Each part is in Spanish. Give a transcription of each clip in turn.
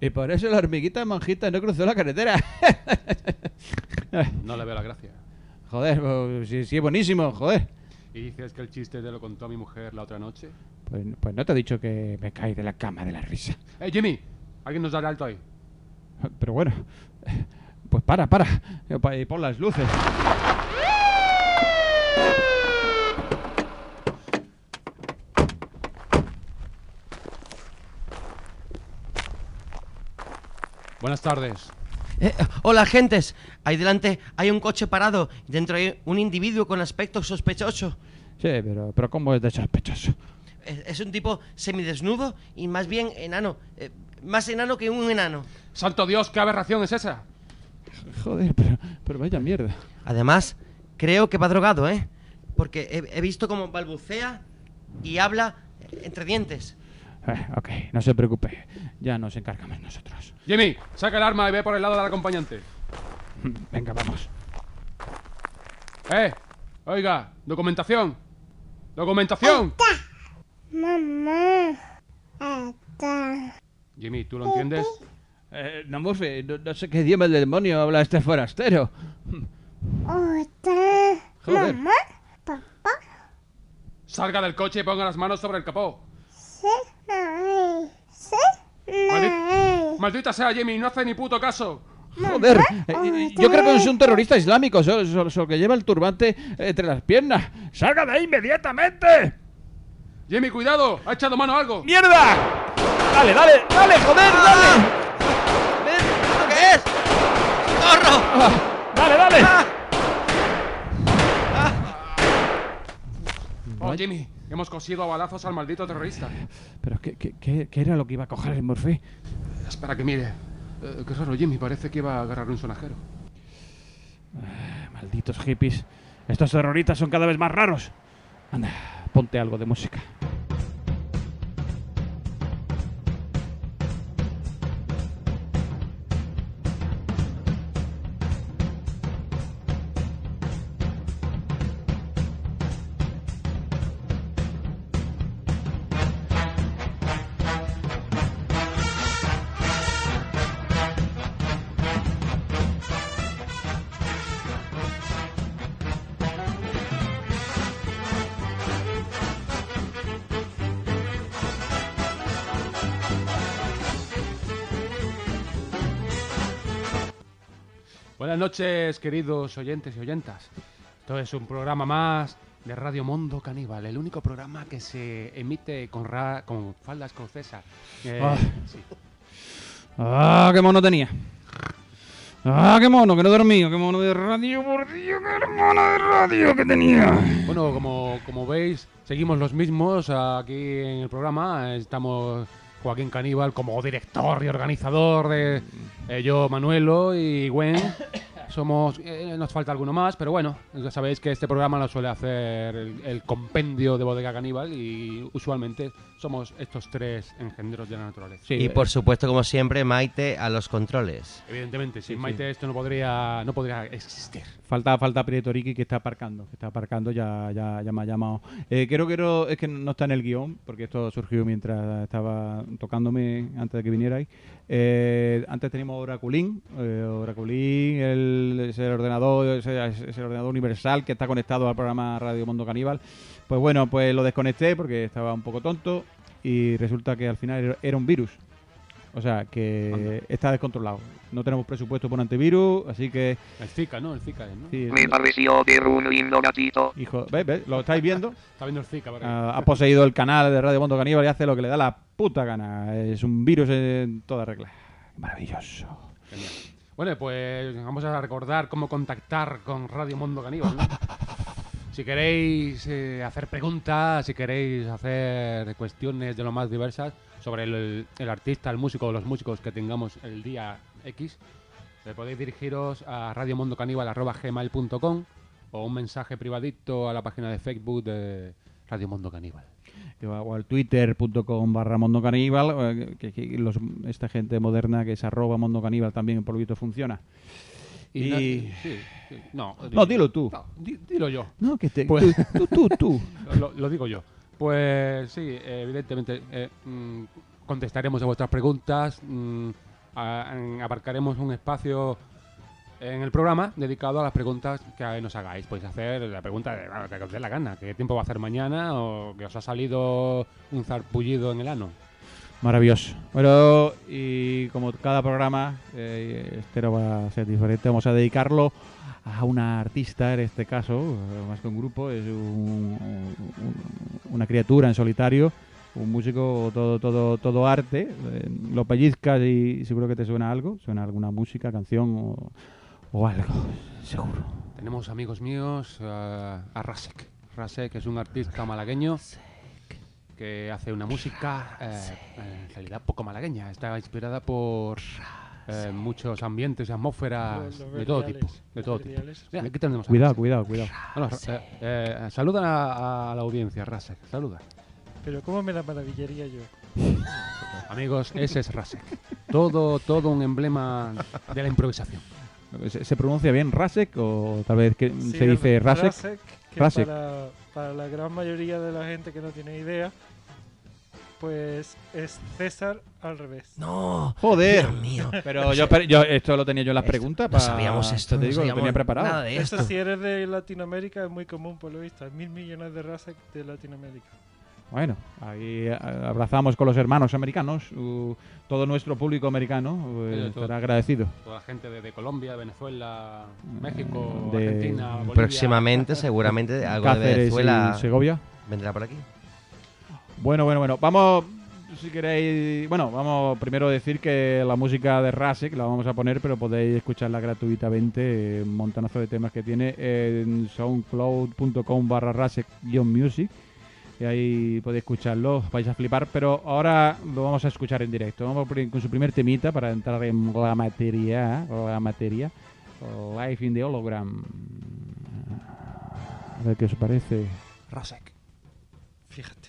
Y por eso la hormiguita monjita no cruzó la carretera. No le veo la gracia. Joder, pues, sí, es buenísimo, joder. ¿Y dices que el chiste te lo contó a mi mujer la otra noche? Pues no te he dicho que me caí de la cama de la risa. Jimmy! ¿Alguien nos dará alto ahí? Pero bueno, pues para. Y pon las luces. Buenas tardes. Hola, gentes. Ahí delante hay un coche parado y dentro hay un individuo con aspecto sospechoso. Sí, pero ¿cómo es de sospechoso? Es un tipo semidesnudo y más bien enano. Más enano que un enano. ¡Santo Dios, qué aberración es esa! Joder, pero vaya mierda. Además, creo que va drogado, ¿eh? Porque he visto cómo balbucea y habla entre dientes. Ok, no se preocupe. Ya nos encargamos nosotros. Jimmy, saca el arma y ve por el lado del acompañante. Venga, vamos. Oiga, documentación. ¡Documentación! Mamá, está. Jimmy, ¿tú lo entiendes? No, Murphy, no sé qué idioma del demonio habla este forastero. Está. Joder. Mamá, papá, Salga del coche y ponga las manos sobre el capó. sí, no, sí, no. Maldita sea, Jimmy, no hace ni puto caso. Joder, yo creo que es un terrorista islámico, solo que lleva el turbante entre las piernas. ¡Salga de ahí inmediatamente! Jimmy, cuidado, ha echado mano a algo. ¡Mierda! ¡Dale, joder, dale! ¿Esto qué es? ¡Corro! ¡Dale! Oh, Jimmy, hemos cosido a balazos al maldito terrorista. ¿Pero qué era lo que iba a coger el Murphy? Espera que mire. Qué raro, Jimmy, parece que iba a agarrar un sonajero. Malditos hippies. Estos terroristas son cada vez más raros. Anda, ponte algo de música. Buenas noches, queridos oyentes y oyentas. Esto es un programa más de Radio Mundo Caníbal, el único programa que se emite con falda escocesa. Sí. ¡Ah, qué mono tenía! ¡Ah, qué mono! Que no dormí. ¡Qué mono de radio, por Dios! ¡Qué mono de radio que tenía! Bueno, como veis, seguimos los mismos aquí en el programa. Estamos Joaquín Caníbal como director y organizador de yo, Manuelo y Gwen. Somos, nos falta alguno más, pero bueno, ya sabéis que este programa lo suele hacer el compendio de Bodega Caníbal y usualmente somos estos tres engendros de la naturaleza. Sí, Y por supuesto, como siempre, Maite a los controles. Evidentemente, sin Sí, Maite esto no podría existir. Falta Prieto Ricky que está aparcando. Ya me ha llamado. Es que no está en el guión, porque esto surgió mientras estaba tocándome antes de que vinierais. Antes teníamos Oraculín. Oraculín, ese ordenador universal que está conectado al programa Radio Mundo Caníbal. Pues bueno, pues lo desconecté porque estaba un poco tonto y resulta que al final era un virus. O sea, que está descontrolado. No tenemos presupuesto por antivirus, así que... El Zika, ¿no? El Zika, ¿no? Sí, Me pareció ver un lindo gatito. hijo, ¿ves? ¿Lo estáis viendo? Está viendo el Zika. ¿Vale? Ha poseído el canal de Radio Mundo Caníbal y hace lo que le da la puta gana. Es un virus en toda regla. Maravilloso. Genial. Bueno, pues vamos a recordar cómo contactar con Radio Mundo Caníbal, ¿no? Si queréis hacer preguntas, si queréis hacer cuestiones de lo más diversas sobre el artista, el músico o los músicos que tengamos el día X, podéis dirigiros a radiomondocaníbal@gmail.com o un mensaje privadito a la página de Facebook de Radio Mundo Caníbal. O al twitter.com/mondocaníbal, esta gente moderna que es @mondocaníbal también en polvito funciona. No, dilo tú. No, dilo yo. No, que te... Pues- Tú. Lo digo yo. Pues sí, evidentemente contestaremos a vuestras preguntas. abarcaremos un espacio en el programa dedicado a las preguntas que nos hagáis. Podéis hacer la pregunta de que os dé la gana. ¿Qué tiempo va a hacer mañana? ¿O que os ha salido un zarpullido en el ano? Maravilloso. Bueno, y como cada programa, este no va a ser diferente. Vamos a dedicarlo a una artista, en este caso, más que un grupo, es una criatura en solitario, un músico, todo arte. Lo pellizcas y seguro que te suena algo, suena alguna música, canción o algo, seguro. Tenemos amigos míos a Rasek. Rasek es un artista malagueño que hace una música en realidad poco malagueña. Está inspirada por muchos ambientes y atmósferas de todo tipo. Mira, aquí tenemos a Cuidado. Bueno, saluda a la audiencia, Rasek. Saluda. Pero ¿cómo me la maravillaría yo? Amigos, ese es Rasek. Todo un emblema de la improvisación. ¿Se pronuncia bien Rasek o tal vez Sí, se dice Rasek? Rasek, que Rasek. Para la gran mayoría de la gente que no tiene idea, pues es César al revés. No, Joder. Dios mío. Pero yo esto lo tenía yo en las preguntas. No sabíamos esto, Te no digo, lo sabíamos tenía preparado. nada de Eso esto. si eres de Latinoamérica es muy común, por lo visto. Hay 1.000 millones de Rasek de Latinoamérica. Bueno, ahí abrazamos con los hermanos americanos. Todo nuestro público americano Sí, todo. estará agradecido. Toda la gente de Colombia, Venezuela, México, de- Argentina, Bolivia. Próximamente, seguramente, algo de Cáceres Venezuela y Segovia. vendrá por aquí. Bueno. Vamos, si queréis... Bueno, vamos primero a decir que la música de Rasek la vamos a poner, pero podéis escucharla gratuitamente. Un montonazo de temas que tiene en soundcloud.com/Rasek-music. Y ahí podéis escucharlo, vais a flipar, pero ahora lo vamos a escuchar en directo. Vamos con su primer temita para entrar en la materia. Life in the Hologram. A ver qué os parece. Rasek. Fíjate.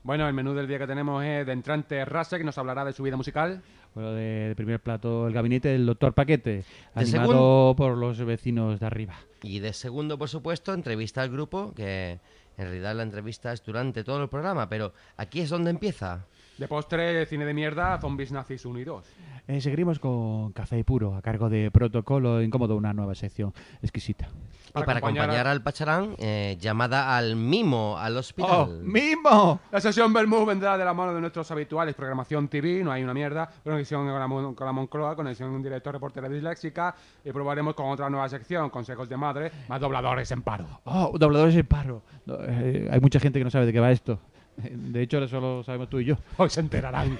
Bueno, el menú del día que tenemos es de entrante Rasek, que nos hablará de su vida musical. Bueno, de primer plato, el gabinete del doctor Paquete, De animado por los vecinos de arriba. Y de segundo, por supuesto, entrevista al grupo, que en realidad la entrevista es durante todo el programa, pero aquí es donde empieza. De postre, cine de mierda, Zombies Nazis 1 y 2. Seguiremos con Café Puro, a cargo de Protocolo Incómodo, una nueva sección exquisita. Y para acompañar al Pacharán, llamada al mimo, al ¡Oh, hospital. ¡Mimo! La sesión Bermú vendrá de la mano de nuestros habituales programación TV, no hay una mierda, conexión con la Moncloa, conexión con un director reportera disléxica y probaremos con otra nueva sección, consejos de madre, más dobladores en paro. ¡Oh, dobladores en paro! Hay mucha gente que no sabe de qué va esto. De hecho, eso lo sabemos tú y yo. Hoy se enterarán.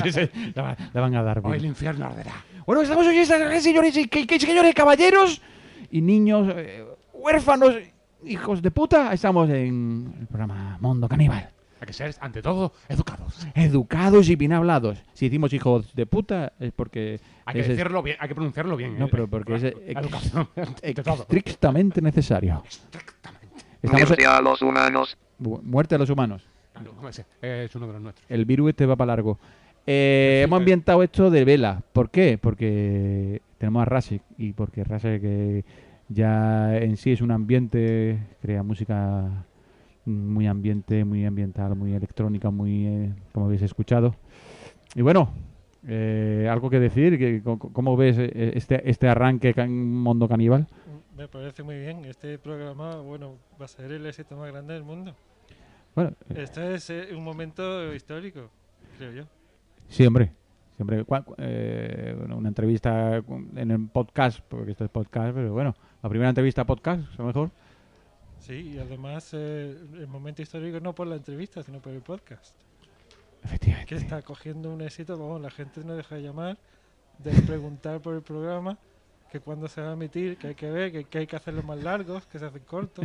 Le van a dar bien. Hoy el infierno arderá. Bueno, estamos hoy, señores y señores, caballeros y niños, huérfanos, hijos de puta. Estamos en el programa Mundo Caníbal. Hay que ser, ante todo, educados. Educados y bien hablados. Si decimos hijos de puta es porque... Hay que decirlo bien, hay que pronunciarlo bien. No, pero porque es educación, ante todo. estrictamente necesario. Estamos Muerte a los humanos. Muerte a los humanos. Claro, ese es uno de los nuestros. El virus este va para largo. Hemos ambientado esto de vela. ¿Por qué? Porque tenemos a Rasek y porque Rasek ya en sí es un ambiente, crea música muy ambiental, muy electrónica, muy como habéis escuchado. Y bueno, algo que decir, ¿cómo ves este arranque en Mundo Caníbal? Me parece muy bien. Este programa, bueno, va a ser el éxito más grande del mundo. Bueno, Este es un momento histórico, creo yo. sí, hombre. Siempre, bueno, una entrevista en el podcast, porque esto es podcast, pero bueno, la primera entrevista podcast, a lo mejor. Sí, y además el momento histórico no por la entrevista, sino por el podcast. Efectivamente. Que está cogiendo un éxito, vamos, la gente no deja de llamar, de preguntar por el programa, que cuándo se va a emitir, que hay que ver, que hay que hacerlos más largos, que se hacen cortos.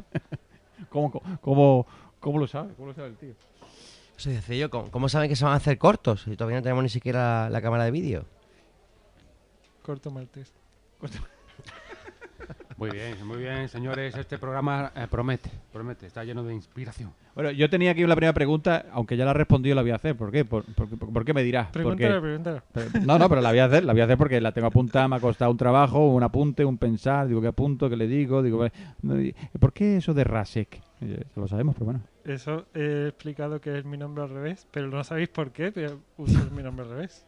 ¿Cómo lo sabe? ¿Cómo lo sabe el tío? Eso decía yo, ¿cómo saben que se van a hacer cortos? Si todavía no tenemos ni siquiera la cámara de vídeo. Corto maltés. Muy bien, señores. Este programa promete, está lleno de inspiración. Bueno, yo tenía aquí la primera pregunta, aunque ya la he respondido, la voy a hacer. ¿Por qué? ¿Por qué me dirás? Pregúntale. No, pero la voy a hacer porque la tengo apuntada, me ha costado un trabajo, un apunte, un pensar, digo, ¿qué apunto? ¿Qué le digo? Digo, ¿por qué eso de Rasek? Lo sabemos, pero bueno. Eso he explicado que es mi nombre al revés, pero no sabéis por qué, pero uso mi nombre al revés.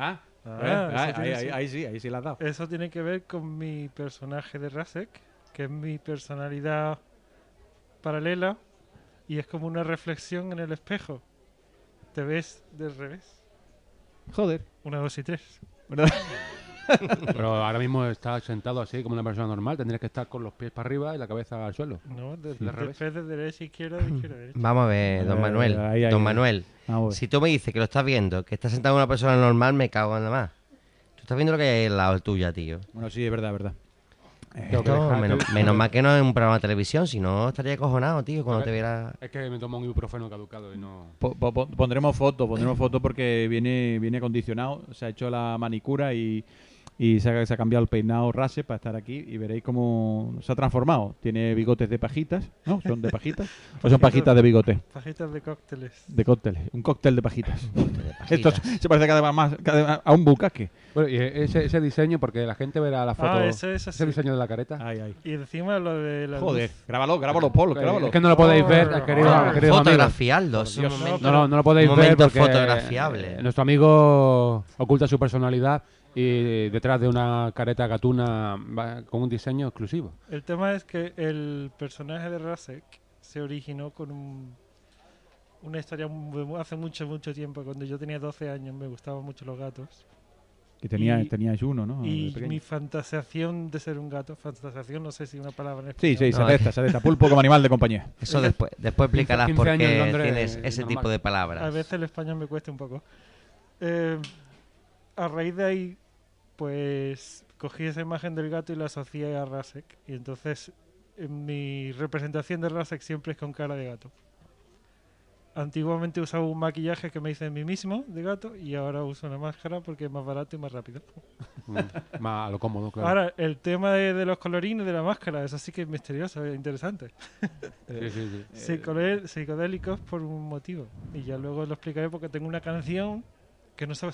Ahí sí la has dado. Eso tiene que ver con mi personaje de Rasek, que es mi personalidad paralela y es como una reflexión en el espejo. Te ves del revés. Joder. 1, 2 y 3. Pero ahora mismo estás sentado así como una persona normal. Tendrías que estar con los pies para arriba y la cabeza al suelo. No, Del de revés. derecha a izquierda, de izquierda a derecha. Vamos a ver, don Manuel. ahí, Don ahí. Manuel, Vamos a ver. si tú me dices que lo estás viendo, que está sentado una persona normal, me cago en nada más. Tú estás viendo lo que hay al lado tuya, tío. Bueno, sí, es verdad. Tengo que No, dejar- menos mal que no es un programa de televisión, si no estaría acojonado, tío, cuando te viera... Es que me tomo un ibuprofeno caducado y no... Pondremos foto porque viene acondicionado, se ha hecho la manicura y se ha cambiado el peinado Rase para estar aquí y veréis cómo se ha transformado. Tiene bigotes de pajitas, ¿no? ¿Son de pajitas? ¿O son pajitas de bigote? Fajitas de cócteles. De cóctel, un cóctel de pajitas. de Esto pajitas. se parece cada vez más a un bucaque. Bueno, y ese diseño, porque la gente verá la foto... ese es así. ese diseño de la careta. Ay. Y encima lo de la Joder, luz. grábalo, Paul, grábalo. Es que no lo podéis ver, queridos amigos. Fotografiarlo, es un Dios. momento... No lo podéis Un ver momento porque fotografiable. nuestro amigo oculta su personalidad y detrás de una careta gatuna va con un diseño exclusivo. El tema es que el personaje de Rasek se originó con una historia hace mucho tiempo. Cuando yo tenía 12 años me gustaban mucho los gatos. Que teníais uno, ¿no? Y De pequeño. mi fantaseación de ser un gato, fantaseación no sé si una palabra en Sí, español. No, se acepta. Pulpo como animal de compañía. Eso después explicarás 15 por años en qué Londres tienes es ese normal. tipo de A palabras. veces el español me cuesta un poco. A raíz de ahí, pues cogí esa imagen del gato y la asocié a Rasek. Y entonces mi representación de Rasek siempre es con cara de gato. antiguamente usaba un maquillaje que me hice en mí mismo de gato y ahora uso una máscara porque es más barato y más rápido. Más a lo cómodo, claro. Ahora, el tema de los colorines de la máscara, eso sí que es misterioso, es interesante. Sí. Psicodélicos por un motivo. Y ya luego lo explicaré porque tengo una canción que no sé,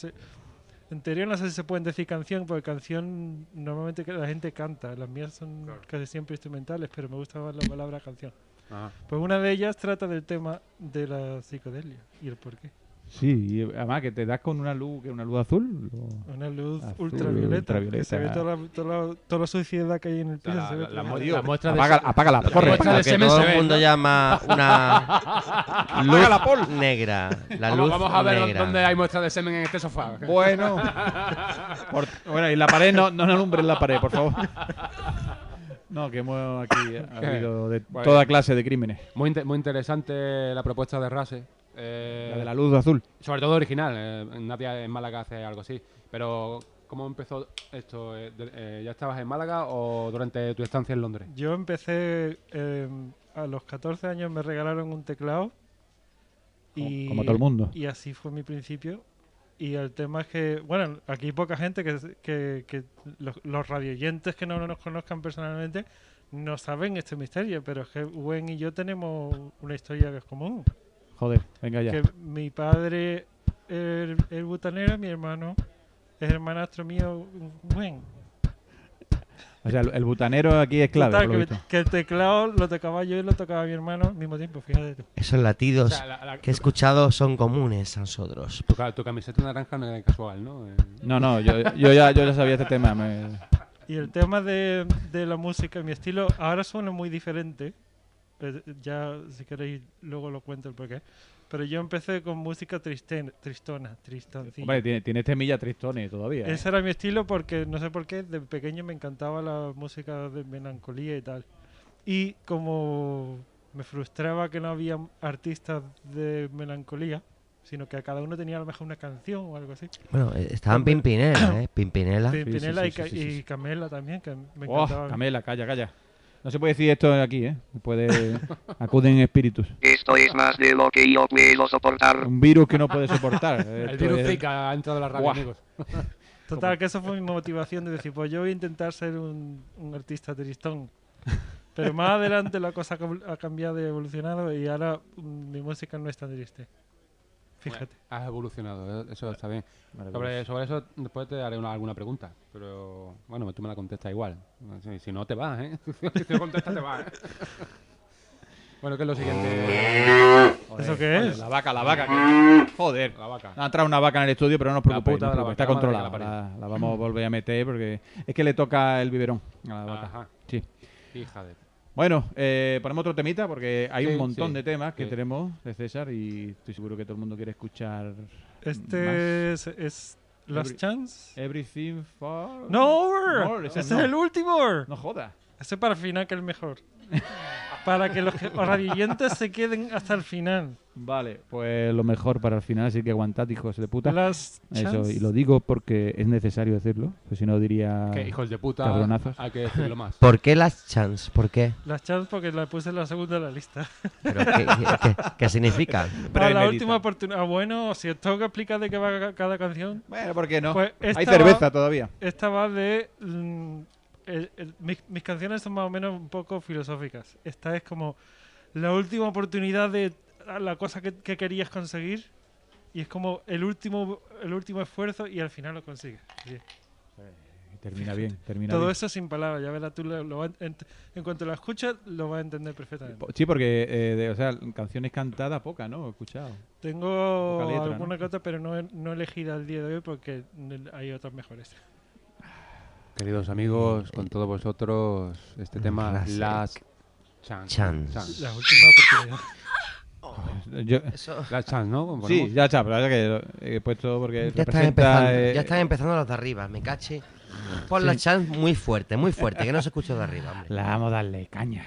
en teoría no sé si se pueden decir canción, porque canción normalmente que la gente canta. Las mías son casi siempre instrumentales, pero me gusta más la palabra canción. Ajá. Pues una de ellas trata del tema de la psicodelia y el porqué. Sí, y además que te das con una luz, que es una luz azul. Una luz Azul, ultravioleta. Que se ve ultravioleta. toda la suciedad que hay en el piso. La- se ve la- todo. la mo- Tío, la muestra de apágala, corre. muestra de Lo que semen todo se el ve, mundo ¿no? llama una luz negra. La luz Vamos a ver negra. dónde hay muestras de semen en este sofá. Bueno. Bueno, y la pared, no alumbres la pared, por favor. No, que hemos aquí habido de Pues- toda clase de crímenes. Muy interesante la propuesta de Rase. La de la luz azul. Sobre todo original. Nadie en Málaga hace algo así. Pero, ¿cómo empezó esto? ¿Ya estabas en Málaga o durante tu estancia en Londres? Yo empecé a los 14 años, me regalaron un teclado. Como todo el mundo. Y así fue mi principio. Y el tema es que, bueno, aquí hay poca gente que los radioyentes que no nos conozcan personalmente no saben este misterio, pero es que Gwen y yo tenemos una historia que es común. Joder, venga ya. Que mi padre, el butanero, mi hermano, es hermanastro mío, Gwen. O sea, el butanero aquí es clave, Total, por lo visto. que el teclado lo tocaba yo y lo tocaba mi hermano al mismo tiempo, fíjate tú. Esos latidos O sea, que he escuchado son comunes a nosotros. tu camiseta naranja no es casual, ¿no? No, yo ya sabía este tema. Y el tema de la música, mi estilo, ahora suena muy diferente. Ya, si queréis, luego lo cuento el porqué. Pero yo empecé con música tristoncilla. Hombre, tiene temilla tristones todavía. Ese era mi estilo porque, no sé por qué, de pequeño me encantaba la música de melancolía y tal. Y como me frustraba que no había artistas de melancolía, sino que a cada uno tenía a lo mejor una canción o algo así. Bueno, estaban Pimpinela, ¿eh? Pimpinela. Pimpinela sí, sí. y Camela también, que me Oh, encantaba. Camela, calla. No se puede decir esto aquí, ¿eh? Acuden espíritus. Esto es más de lo que yo puedo soportar. Un virus que no puede soportar. El Esto virus es- Zika ha entrado a la radio, Guau. amigos. Total, que eso fue mi motivación de decir, pues yo voy a intentar ser un artista tristón. Pero más adelante la cosa ha cambiado y evolucionado y ahora mi música no es tan triste. Fíjate. Has evolucionado, eso está bien. Maravilloso. Sobre eso después te haré alguna pregunta. Pero bueno, tú me la contestas igual. Si no, te vas, ¿eh? Si no contestas, te vas, ¿eh? Bueno, ¿qué es lo siguiente? ¿Eso qué Joder, es? la vaca. Joder. La vaca. Ha entrado una vaca en el estudio, pero no os preocupéis. puta No os de la preocupéis, está vaca, la madre controlada. que la La vamos a volver a meter porque es que le toca el biberón a la vaca. Ajá. Sí. Hija de... Bueno, ponemos otro temita porque hay Sí, un montón sí, de temas que sí. tenemos de César y estoy seguro que todo el mundo quiere escuchar Este es Last Chance. Everything for... ¡No! No, ese ¡Ese no. es el último! No jodas. Ese para el final, que es el mejor. Para que los radioyentes se queden hasta el final. Vale, pues lo mejor para el final, así que aguantad, hijos de puta. Last Eso, Chance. y lo digo porque es necesario decirlo, pues si no diría... Que hijos de puta, cabronazos. hay que decirlo más. ¿Por qué las chance? ¿Por qué? Last Chance porque la puse en la segunda de la lista. ¿Pero qué significa? Para la Premedita. última oportunidad. Bueno, si os tengo que explicar de qué va cada canción, Bueno, ¿por qué no? Pues Hay esta cerveza va- todavía. esta va de... mis canciones son más o menos un poco filosóficas. Esta es como la última oportunidad de la cosa que querías conseguir y es como el último esfuerzo y al final lo consigues. Bien. Termina bien, termina Todo bien. eso sin palabras, ya verás tú, en cuanto lo escuchas lo vas a entender perfectamente. Sí, porque, o sea, canciones cantadas, pocas, ¿no? He escuchado. Tengo poca letra, alguna ¿no? que otra, pero no elegida al día de hoy porque hay otras mejores. Queridos amigos, con todos vosotros, este tema, Classic. Last Chance. Chance. La última oportunidad. Yo, Eso... Last Chance, ¿no? sí, ya está, pero la verdad que he puesto porque Ya están, representa... empezando, ya están empezando los de arriba, me caché. Pon la chance muy fuerte, que no se escucha de arriba, hombre. La vamos a darle caña.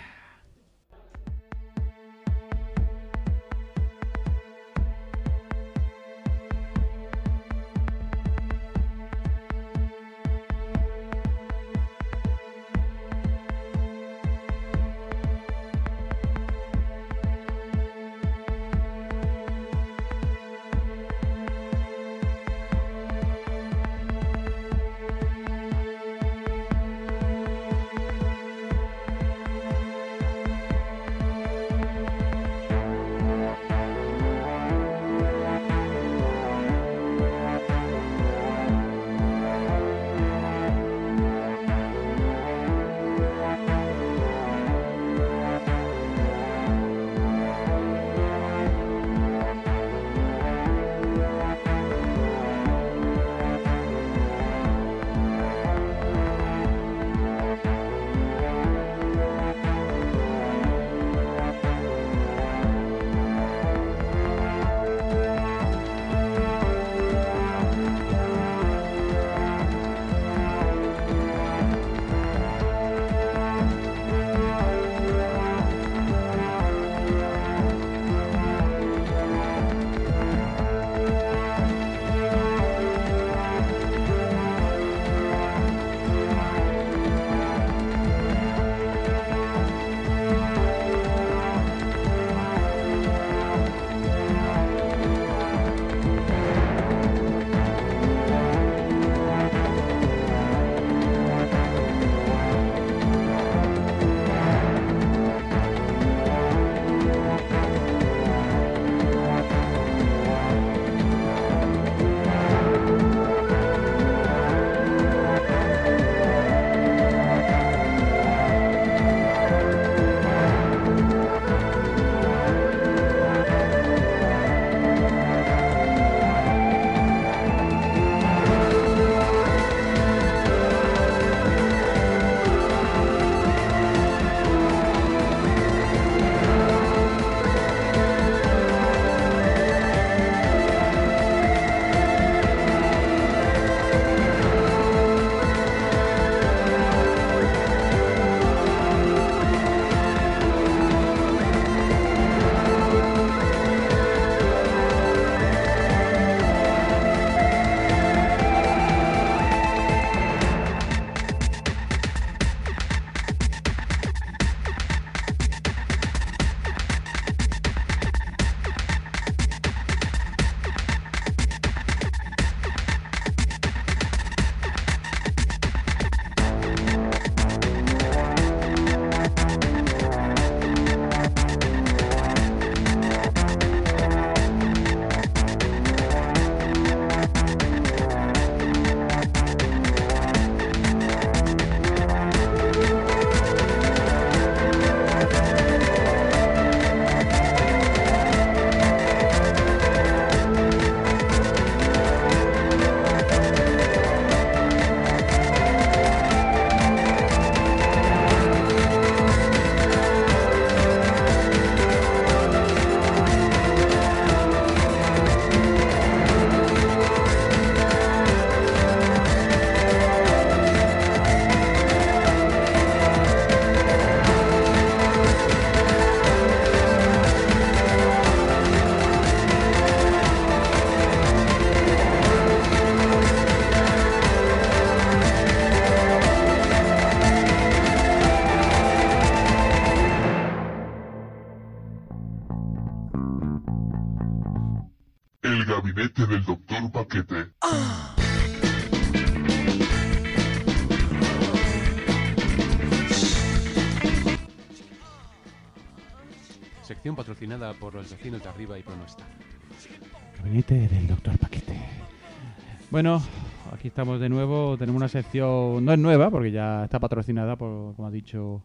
sección patrocinada por los vecinos de arriba y por nuestra. Gabinete del doctor Paquete. Bueno, aquí estamos de nuevo. Tenemos una sección, no es nueva, porque ya está patrocinada por, como ha dicho...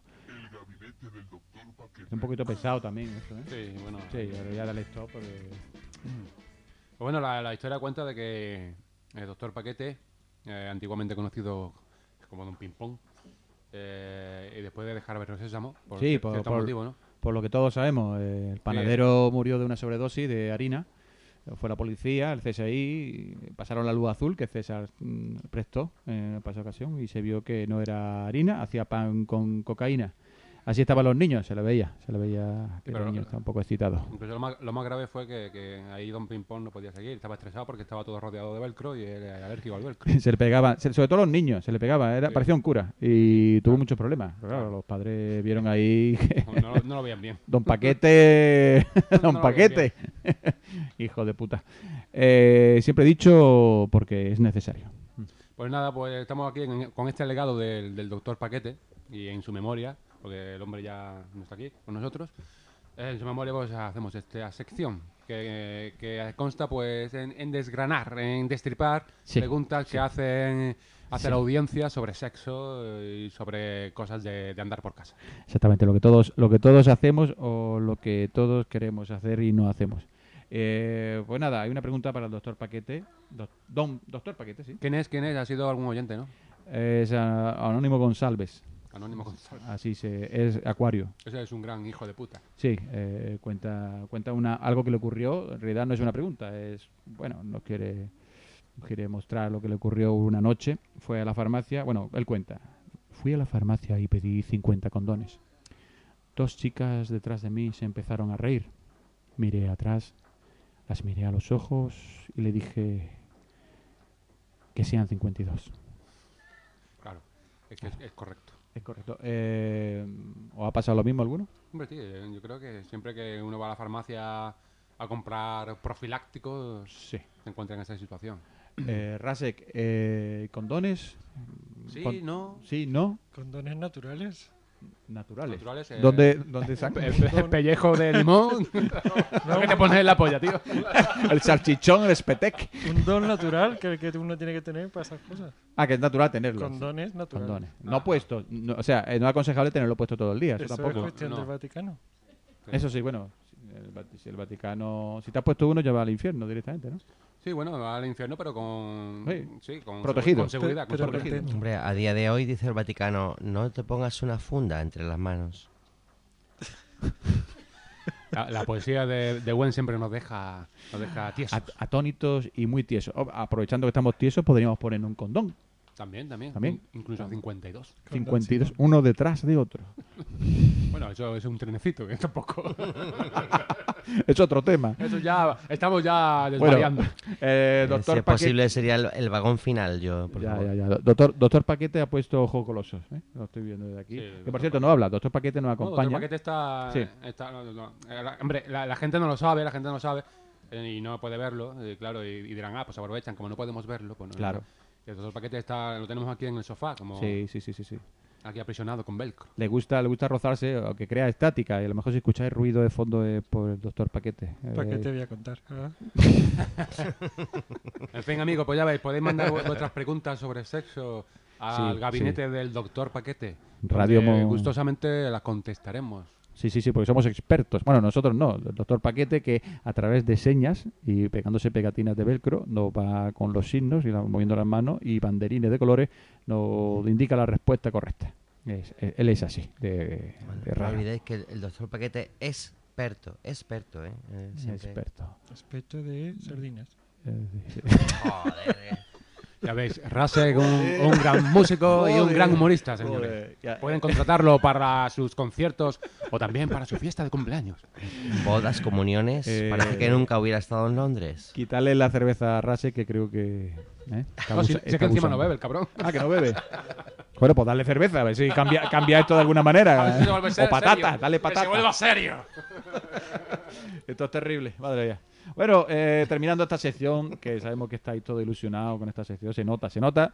Es un poquito pesado también eso, ¿eh? Sí, bueno. Sí, pero ya dale stop porque... Pues bueno, la historia cuenta de que el doctor Paquete, antiguamente conocido como Don Ping-Pong, y después de dejar Barrio Sésamo, por Sí, cierto motivo, ¿no? por lo que todos sabemos, el panadero murió de una sobredosis de harina. Fue la policía, el CSI, pasaron la luz azul que César prestó en esa ocasión y se vio que no era harina, hacía pan con cocaína. Así estaban los niños, se le veía que Pero el niño estaba un poco excitado. Incluso lo más grave fue que ahí Don Ping-Pong no podía seguir, estaba estresado porque estaba todo rodeado de velcro y él era alérgico al velcro. Se le pegaba, sobre todo los niños, se le pegaba, parecía un cura y tuvo muchos problemas. Pero claro, los padres vieron ahí que No lo veían bien. Don Paquete, Don No lo Paquete, hijo de puta. Siempre he dicho porque es necesario. Pues nada, pues estamos aquí con este legado del doctor Paquete y en su memoria, porque el hombre ya no está aquí con nosotros. En su memoria pues hacemos esta sección que consta pues en desgranar, en destripar preguntas que hace la audiencia sobre sexo y sobre cosas de andar por casa. Exactamente, lo que todos hacemos o lo que todos queremos hacer y no hacemos. Pues nada, hay una pregunta para el doctor Paquete. Doctor Paquete, sí. ¿Quién es? Ha sido algún oyente, ¿no? Es Anónimo González. Anónimo González. Así es Acuario. Ese es un gran hijo de puta. Sí, cuenta algo que le ocurrió. En realidad no es una pregunta, nos quiere mostrar lo que le ocurrió una noche. Fue a la farmacia, él cuenta. Fui a la farmacia y pedí 50 condones. 2 chicas detrás de mí se empezaron a reír. Miré atrás, las miré a los ojos y le dije que sean 52. Claro, es correcto. Es correcto. ¿Os ha pasado lo mismo alguno? Hombre, sí, yo creo que siempre que uno va a la farmacia a comprar profilácticos, Sí. se encuentra en esa situación. Rasek, ¿condones? Sí, no. Sí, no. ¿Condones naturales? Naturales. Naturales, ¿Dónde sacan? El pellejo de limón. No, que te pones en la polla, tío. El salchichón, el espetec. Un don natural que uno tiene que tener para esas cosas. Que es natural tenerlo. Condones naturales. Condones. No puesto. No, o sea, no es aconsejable tenerlo puesto todo el día. Eso Eso es tampoco. cuestión No. del Vaticano. Eso sí, bueno. Si el Vaticano... Si te has puesto uno, ya va al infierno directamente, ¿no? Sí, bueno, va al infierno, pero con... Sí. con Protegido. Con seguridad, con Pero seguridad. protegido. Hombre, a día de hoy dice el Vaticano, no te pongas una funda entre las manos. La poesía de Gwen siempre nos deja tiesos. Atónitos y muy tiesos. Aprovechando que estamos tiesos, podríamos poner un condón. También. También. Incluso 52. 52, uno detrás de otro. Bueno, eso es un trenecito, que tampoco... Es otro tema. Eso ya... Estamos ya desvariando. Doctor Si es Paquete... posible sería el vagón final, yo, por favor. Ya. Doctor Paquete ha puesto ojos colosos. Lo estoy viendo desde aquí. Sí, Que por doctor cierto no habla. Doctor Paquete nos No, acompaña. Doctor Paquete está... Sí. no. Hombre, la gente no lo sabe, y no puede verlo, claro, y dirán, pues aprovechan, como no podemos verlo, pues no. Claro. Y el doctor Paquete lo tenemos aquí en el sofá, como Sí. aquí aprisionado con velcro. Le gusta rozarse, aunque crea estática. Y a lo mejor si escucháis ruido de fondo es por el doctor Paquete. ¿Para qué te voy a contar? ¿Ah? En fin, amigos, pues ya veis, podéis mandar vuestras preguntas sobre sexo al Sí, gabinete del doctor Paquete. Radio donde Mo- gustosamente las contestaremos. Sí, porque somos expertos. Bueno, nosotros no. El doctor Paquete que a través de señas y pegándose pegatinas de velcro nos va con los signos y moviendo las manos y banderines de colores nos indica la respuesta correcta. Él es así, de No raro. olvidéis que el doctor Paquete es experto, ¿eh? Siempre- Experto. Aspecto de sardinas. Joder, Ya veis, Rasek, un gran músico y un gran humorista, señores. Joder, ya. Pueden contratarlo para sus conciertos o también para su fiesta de cumpleaños. bodas, comuniones. Parece que nunca hubiera estado en Londres. Quitarle la cerveza a Rase, que creo que... Está No, si abusa- es está que encima no abusando. bebe el cabrón. Que no bebe. Bueno, pues darle cerveza, a ver si cambia esto de alguna manera. A ver si se vuelve O patata, serio. dale Que patata. se vuelva serio. Esto es terrible, madre mía. Bueno, terminando esta sección, que sabemos que estáis todos ilusionados con esta sección, se nota.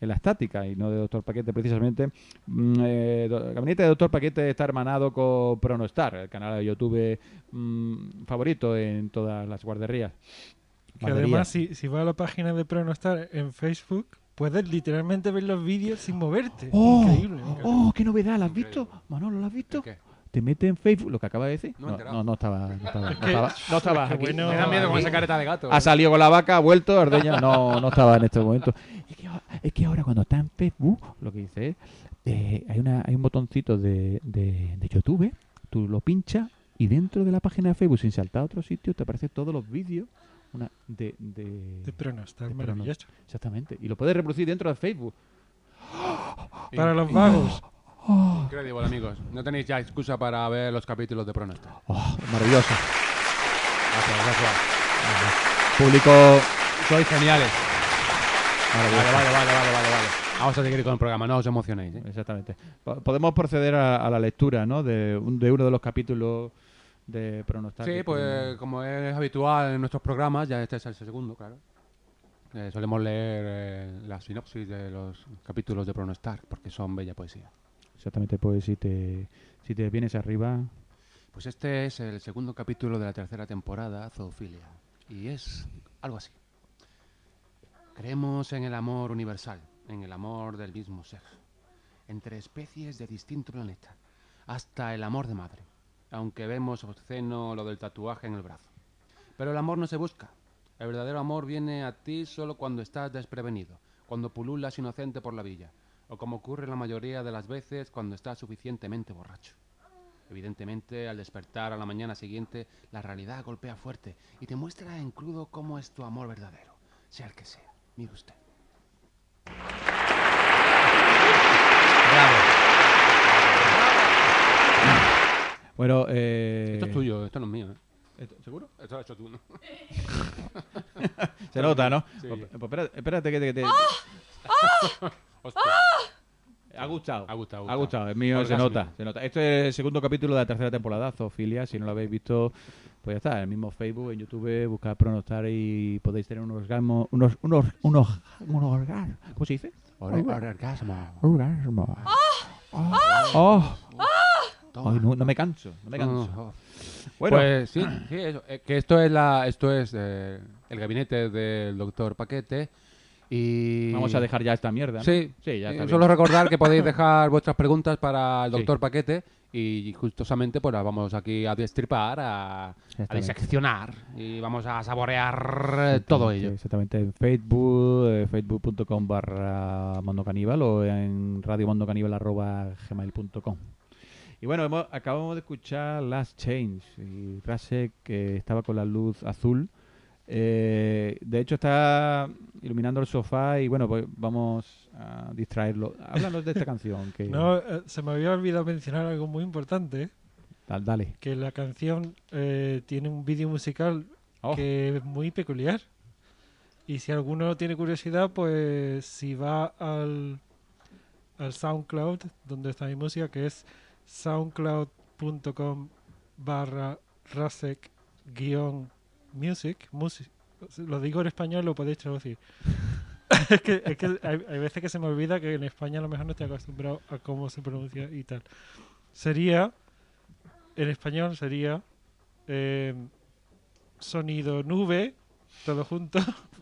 en la estática y no de Doctor Paquete precisamente. Gabinete de Doctor Paquete está hermanado con Pronostar, el canal de YouTube favorito en todas las guarderías. Que además, si vas a la página de Pronostar en Facebook, puedes literalmente ver los vídeos sin moverte. Increíble. ¡Oh, qué novedad! ¿La has visto? Manolo, ¿lo has visto? ¿Qué? Te mete en Facebook, lo que acaba de decir. No he enterado. No estaba que aquí. bueno. Me da miedo con aquí- esa careta de gato. Ha salido con la vaca, ha vuelto, Ordeña no estaba en este momento. Es que ahora cuando está en Facebook, lo que dice es, hay un botoncito de YouTube, tú lo pinchas y dentro de la página de Facebook, sin saltar a otro sitio, te aparecen todos los vídeos de De Pronostar, de maravilloso. exactamente. Y lo puedes reproducir dentro de Facebook. Para los vagos. Increíble, amigos. No tenéis ya excusa para ver los capítulos de Pronostar. Oh, maravilloso. Gracias. Público, Sois geniales. maravilloso. Vale. Vamos a seguir con el programa, no os emocionéis. Exactamente. Podemos proceder a la lectura, ¿no? De uno de los capítulos de Pronostar. Sí, pues como es habitual en nuestros programas, ya este es el segundo, claro. Solemos leer la sinopsis de los capítulos de Pronostar, porque son bella poesía. Exactamente, pues si te vienes arriba. Pues este es el segundo capítulo de la tercera temporada, Zoofilia, y es algo así. Creemos en el amor universal, en el amor del mismo sexo, entre especies de distinto planeta, hasta el amor de madre, aunque vemos obsceno lo del tatuaje en el brazo. Pero el amor no se busca. El verdadero amor viene a ti solo cuando estás desprevenido, cuando pululas inocente por la villa, o como ocurre la mayoría de las veces cuando estás suficientemente borracho. Evidentemente, al despertar a la mañana siguiente, la realidad golpea fuerte y te muestra en crudo cómo es tu amor verdadero, sea el que sea. Mire usted. Bueno, Esto es tuyo, esto no es mío, ¿eh? ¿Seguro? Esto lo has hecho tú, ¿no? Se nota, ¿no? Sí. Pues espérate que te... Hostia. Ha gustado. Ha gustado. Ha gustado. El mío se Orgásmico. nota, se nota. Esto es el segundo capítulo de la tercera temporada, Zoofilia. Si no lo habéis visto, pues ya está. En el mismo Facebook, en YouTube, buscad Pronostar y podéis tener un orgasmo. Unos orgasmos. ¿Cómo se dice? Orgasmo. Orgasmo. Oh. Ay, no me canso. No me canso. Bueno, Pues sí, eso, que esto es el gabinete del doctor Paquete y vamos a dejar ya esta mierda, ¿no? Sí, ya está solo bien. recordar que podéis dejar vuestras preguntas para el Sí. doctor Paquete y justamente pues las vamos aquí a destripar, a Exactamente. diseccionar y vamos a saborear todo ello. Exactamente, en Facebook, facebook.com/Mondo Caníbal o en radiomondocaníbal@gmail.com. Y bueno, acabamos de escuchar Last Change y Rasek, que estaba con la luz azul. De hecho está iluminando el sofá y bueno, pues vamos a distraerlo. Háblanos de esta canción. Que... No, se me había olvidado mencionar algo muy importante, Dale. que la canción tiene un vídeo musical Oh. que es muy peculiar. Y si alguno tiene curiosidad, pues si va al SoundCloud, donde está mi música, que es soundcloud.com/rasek-music. Lo digo en español, lo podéis traducir. es que hay veces que se me olvida que en España a lo mejor no estoy acostumbrado a cómo se pronuncia y tal. En español sería sonido nube, todo junto,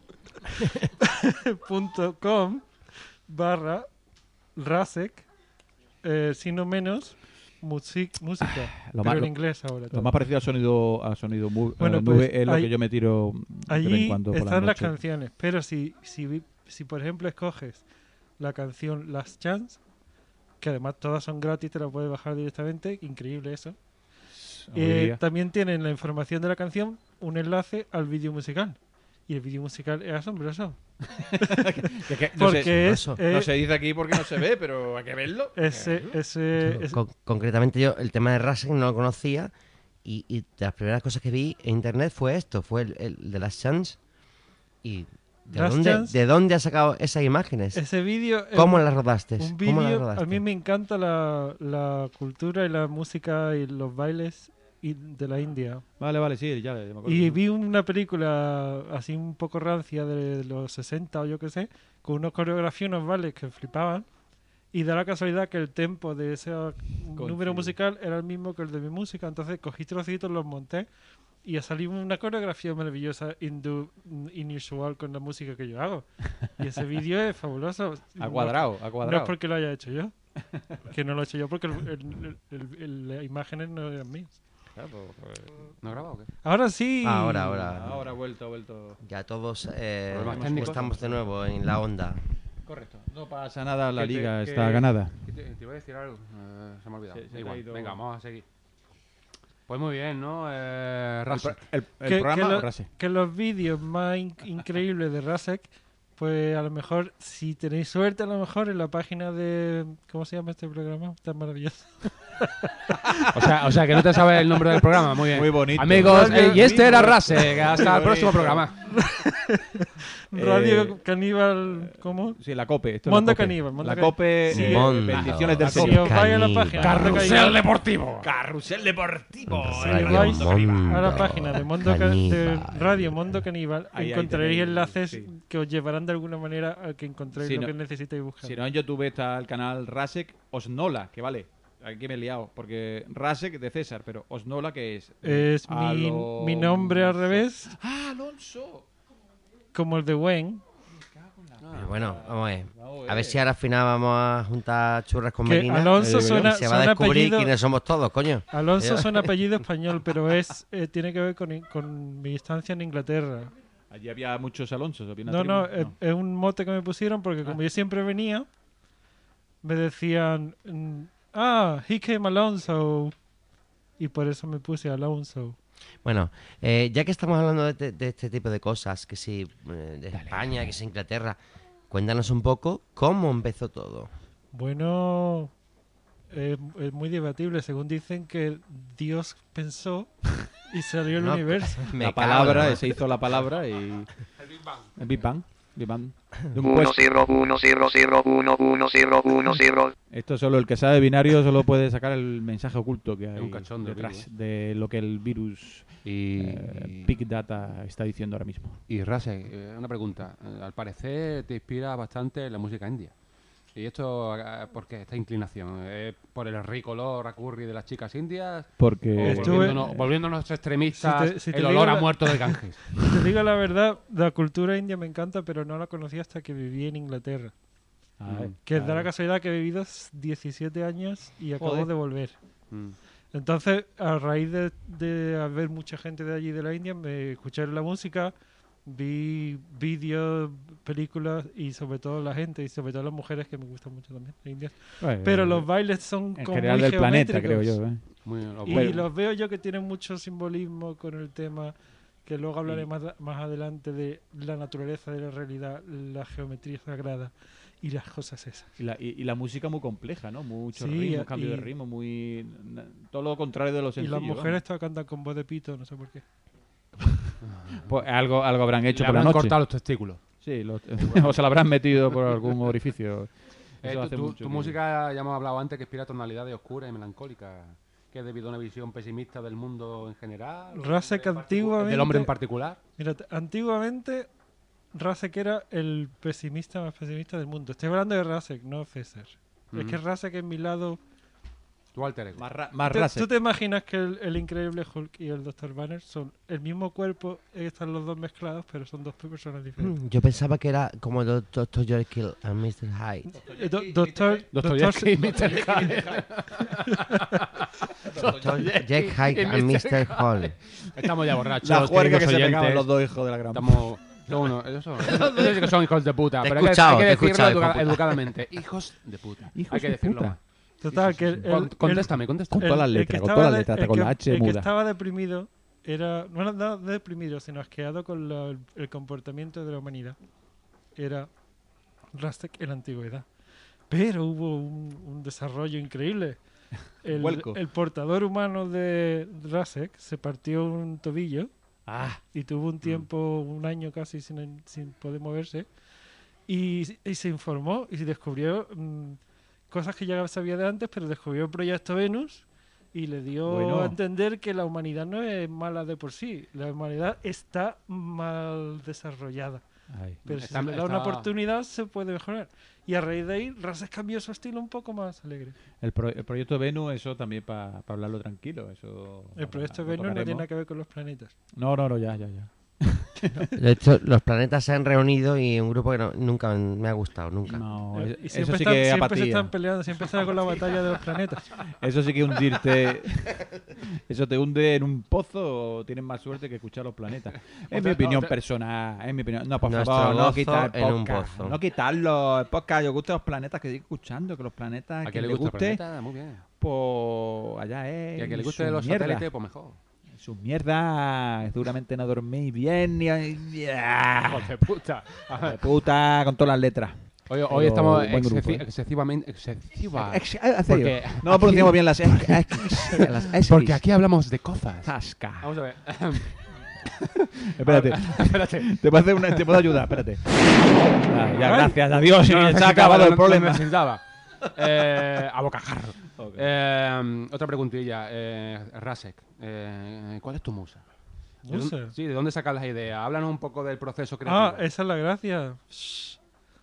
.com/rasek, sino menos música, Lo pero más- en inglés ahora. Lo todo. más parecido a sonido Bueno, nube pues, es lo que yo me tiro de vez en Allí cuando por la están las noche. canciones, pero si por ejemplo escoges la canción Last Chance, que además todas son gratis, te la puedes bajar directamente, increíble eso. Hoy día. También tienen la información de la canción, un enlace al vídeo musical. Y el vídeo musical es asombroso. Porque es, no se dice aquí porque no se ve, pero hay que verlo. Concretamente yo el tema de Rasek no lo conocía y de las primeras cosas que vi en internet fue esto, fue el de Last Chance. ¿Y de dónde has sacado esas imágenes? Ese vídeo es ¿Cómo las rodaste? un ¿Cómo las vídeo. rodaste? A mí me encanta la cultura y la música y los bailes de la India. Vale, sí, ya me acuerdo. Y vi una película así un poco rancia de los 60 o yo qué sé, con una coreografía, unos bailes que flipaban. Y da la casualidad que el tempo de ese número musical era el mismo que el de mi música. Entonces cogí trocitos, los monté y ha salido una coreografía maravillosa, inusual con la música que yo hago. Y ese vídeo es fabuloso. A cuadrado. No es porque lo haya hecho yo. Que no lo he hecho yo porque las imágenes no eran mías. Claro, pues, ¿No he grabado o qué? Ahora sí. Ahora. ahora ha vuelto. Ya todos Problemas técnicos. estamos de nuevo en la onda. Correcto. No pasa nada, la Que te- liga que- está ganada. Te iba a decir algo, se me ha olvidado. Se Da te ha igual. ido- Venga, vamos a seguir. Pues muy bien, ¿no? El Rasek. programa lo- Rase. que los vídeos más increíbles de Rasek, pues a lo mejor, si tenéis suerte, a lo mejor en la página de... ¿Cómo se llama este programa? Tan maravilloso. O sea, que no te sabes el nombre del programa. Muy bien. Muy bonito. Amigos, Radio- y este era muy Rasek. Hasta el bonito. próximo programa. Radio Caníbal, ¿cómo? Sí, la COPE. Esto es Mundo la COPE. Caníbal, Mundo La Caníbal. COPE, Sí, bendiciones del Si Señor. os vais a la Caníbal. página Carrusel Deportivo. Carrusel Deportivo. Si Radio vais Mundo a la página de, de Caníbal. Radio Mundo Caníbal, Ahí encontraréis tenéis, enlaces sí. que os llevarán de alguna manera a que encontréis Si lo no- que necesitáis buscar. Si no, en YouTube está el canal Rasek Osnola, que vale. Aquí me he liado, porque Rasek de César, pero Osnola, que es? Es mi nombre al revés, ¡Ah, Alonso! como el de Wayne. Pero bueno, vamos a ver. Vamos A ver si ahora al final vamos a juntar churras con Que Melina. Alonso digo yo. suena, Se va a suena descubrir apellido, quiénes somos todos, coño. Alonso suena apellido español, pero es tiene que ver con mi estancia en Inglaterra. Allí había muchos Alonsos. Había una No, tribu. no, es un mote que me pusieron porque como yo siempre venía, me decían, he came Alonso. Y por eso me puse Alonso. Bueno, ya que estamos hablando de este tipo de cosas, que si de España, que si Inglaterra, cuéntanos un poco cómo empezó todo. Bueno, es muy debatible. Según dicen que Dios pensó y salió el No, universo. Me La cago en palabra, la- se hizo la palabra y... El Big Bang. Big Bang. De un 1 puesto. 0 1 0 0 1 1 0 1 0. Esto solo el que sabe binario solo puede sacar el mensaje oculto que hay Es un cachondo, detrás Billy, de lo que el virus Y Big Data está diciendo ahora mismo. Y Rasek, una pregunta. Al parecer te inspira bastante la música india. ¿Y esto por qué? Esta inclinación? ¿Es por el rico olor a curry de las chicas indias? Porque ¿O Estuve- volviéndonos extremistas, si te el digo olor a la- muerto de Ganges? Te digo la verdad, la cultura india me encanta, pero no la conocí hasta que viví en Inglaterra. Que da la casualidad que he vivido 17 años y acabo Joder. de volver. Mm. Entonces, a raíz de haber mucha gente de allí de la India, me escuché la música, vi vídeos, películas y sobre todo la gente y sobre todo las mujeres que me gustan mucho también, las indias. Pero los bailes son en como general muy del planeta, creo geométricos. yo. Y Bueno. los veo yo que tienen mucho simbolismo con el tema que luego hablaré más adelante de la naturaleza de la realidad, la geometría sagrada y las cosas esas. Y la música muy compleja, ¿no? Mucho Sí, ritmo, cambio y- de ritmo, todo lo contrario de lo Y sencillo. las mujeres todas cantan con voz de pito, no sé por qué. vamos. Pues algo habrán hecho Le por la habrán noche. cortado los testículos. Sí, o se la habrán metido por algún orificio. Eso hace mucho Tu que- música, ya hemos hablado antes, que inspira tonalidades oscuras y melancólicas, que es debido a una visión pesimista del mundo en general. Rasek antiguamente... Del hombre en particular. Mira, antiguamente Rasek era el pesimista más pesimista del mundo. Estoy hablando de Rasek, no César. Es que Rasek es mi lado... Tu alter ego. Más ¿Tú Rasek. te imaginas que el Increíble Hulk y el Dr. Banner son el mismo cuerpo, están los dos mezclados, pero son dos personas diferentes? Yo pensaba que era como Dr. Jekyll and Mr. Hyde. Doctor Jekyll y Mr. Hyde. Dr. Jekyll and Mr. Hall. Estamos ya borrachos. La juerga que queridos se oyentes. pegaban los dos hijos de la gran... Estamos... Bueno, eso sí que son hijos de puta. Te he Pero hay que escuchado, te he decirlo escuchado, hijo de puta. educadamente. Hijos de puta. Hijos Hay que de decirlo. puta. Total, que Contéstame. Con todas las letras, con todas las letras, con la H el que muda. estaba deprimido era no era deprimido, sino asqueado con el comportamiento de la humanidad. Era Rasek en la antigüedad. Pero hubo un desarrollo increíble. Vuelco. El portador humano de Rasek se partió un tobillo Ah, y tuvo un tiempo, un año casi sin poder moverse. Y se informó y se descubrió cosas que ya sabía de antes, pero descubrió el proyecto Venus y le dio Bueno. a entender que la humanidad no es mala de por sí, la humanidad está mal desarrollada. Ay. Pero si Está- se le da una está- oportunidad, se puede mejorar. Y a raíz de ahí, Rases cambió su estilo un poco más alegre. El proyecto Venus, eso también para hablarlo tranquilo. Eso El proyecto lo Venus no tiene tocaremos. nada que ver con los planetas. No, ya. De hecho, los planetas se han reunido y un grupo que nunca me ha gustado, nunca. No, Y eso sí que es siempre se apatía. están peleando, siempre están con la batalla de los planetas. Eso sí que hundirte. Eso te hunde en un pozo o tienes más suerte que escuchar los planetas. Es mi opinión personal. Es mi opinión. No, por Nuestro favor, no gozo quitar el en un podcast. pozo. No quitarlo. El podcast, yo gusta los planetas que sigue escuchando. Que los planetas, A que que le le guste el guste, planeta, muy bien. pues allá es. Y a que le su guste los mierda. satélites, pues mejor. Su mierda. Seguramente no dormís bien ni. Hijo de puta. De puta, con todas las letras. Hoy Pero estamos buen grupo, ¿eh? excesivamente... Excesiva. En serio, Porque no pronunciamos bien las X. Porque aquí hablamos de cosas. Zasca. Vamos a ver. Espérate. Espérate. Te puedo ayudar, espérate. Ya, gracias a Dios, No se ha necesitaba, acabado el no problema. necesitaba. A bocajarro. Ok. Otra preguntilla. Rasek, ¿cuál es tu musa? ¿Musa? Sí, ¿de dónde sacas las ideas? Háblanos un poco del proceso Ah, creativo. esa es la gracia. Shh.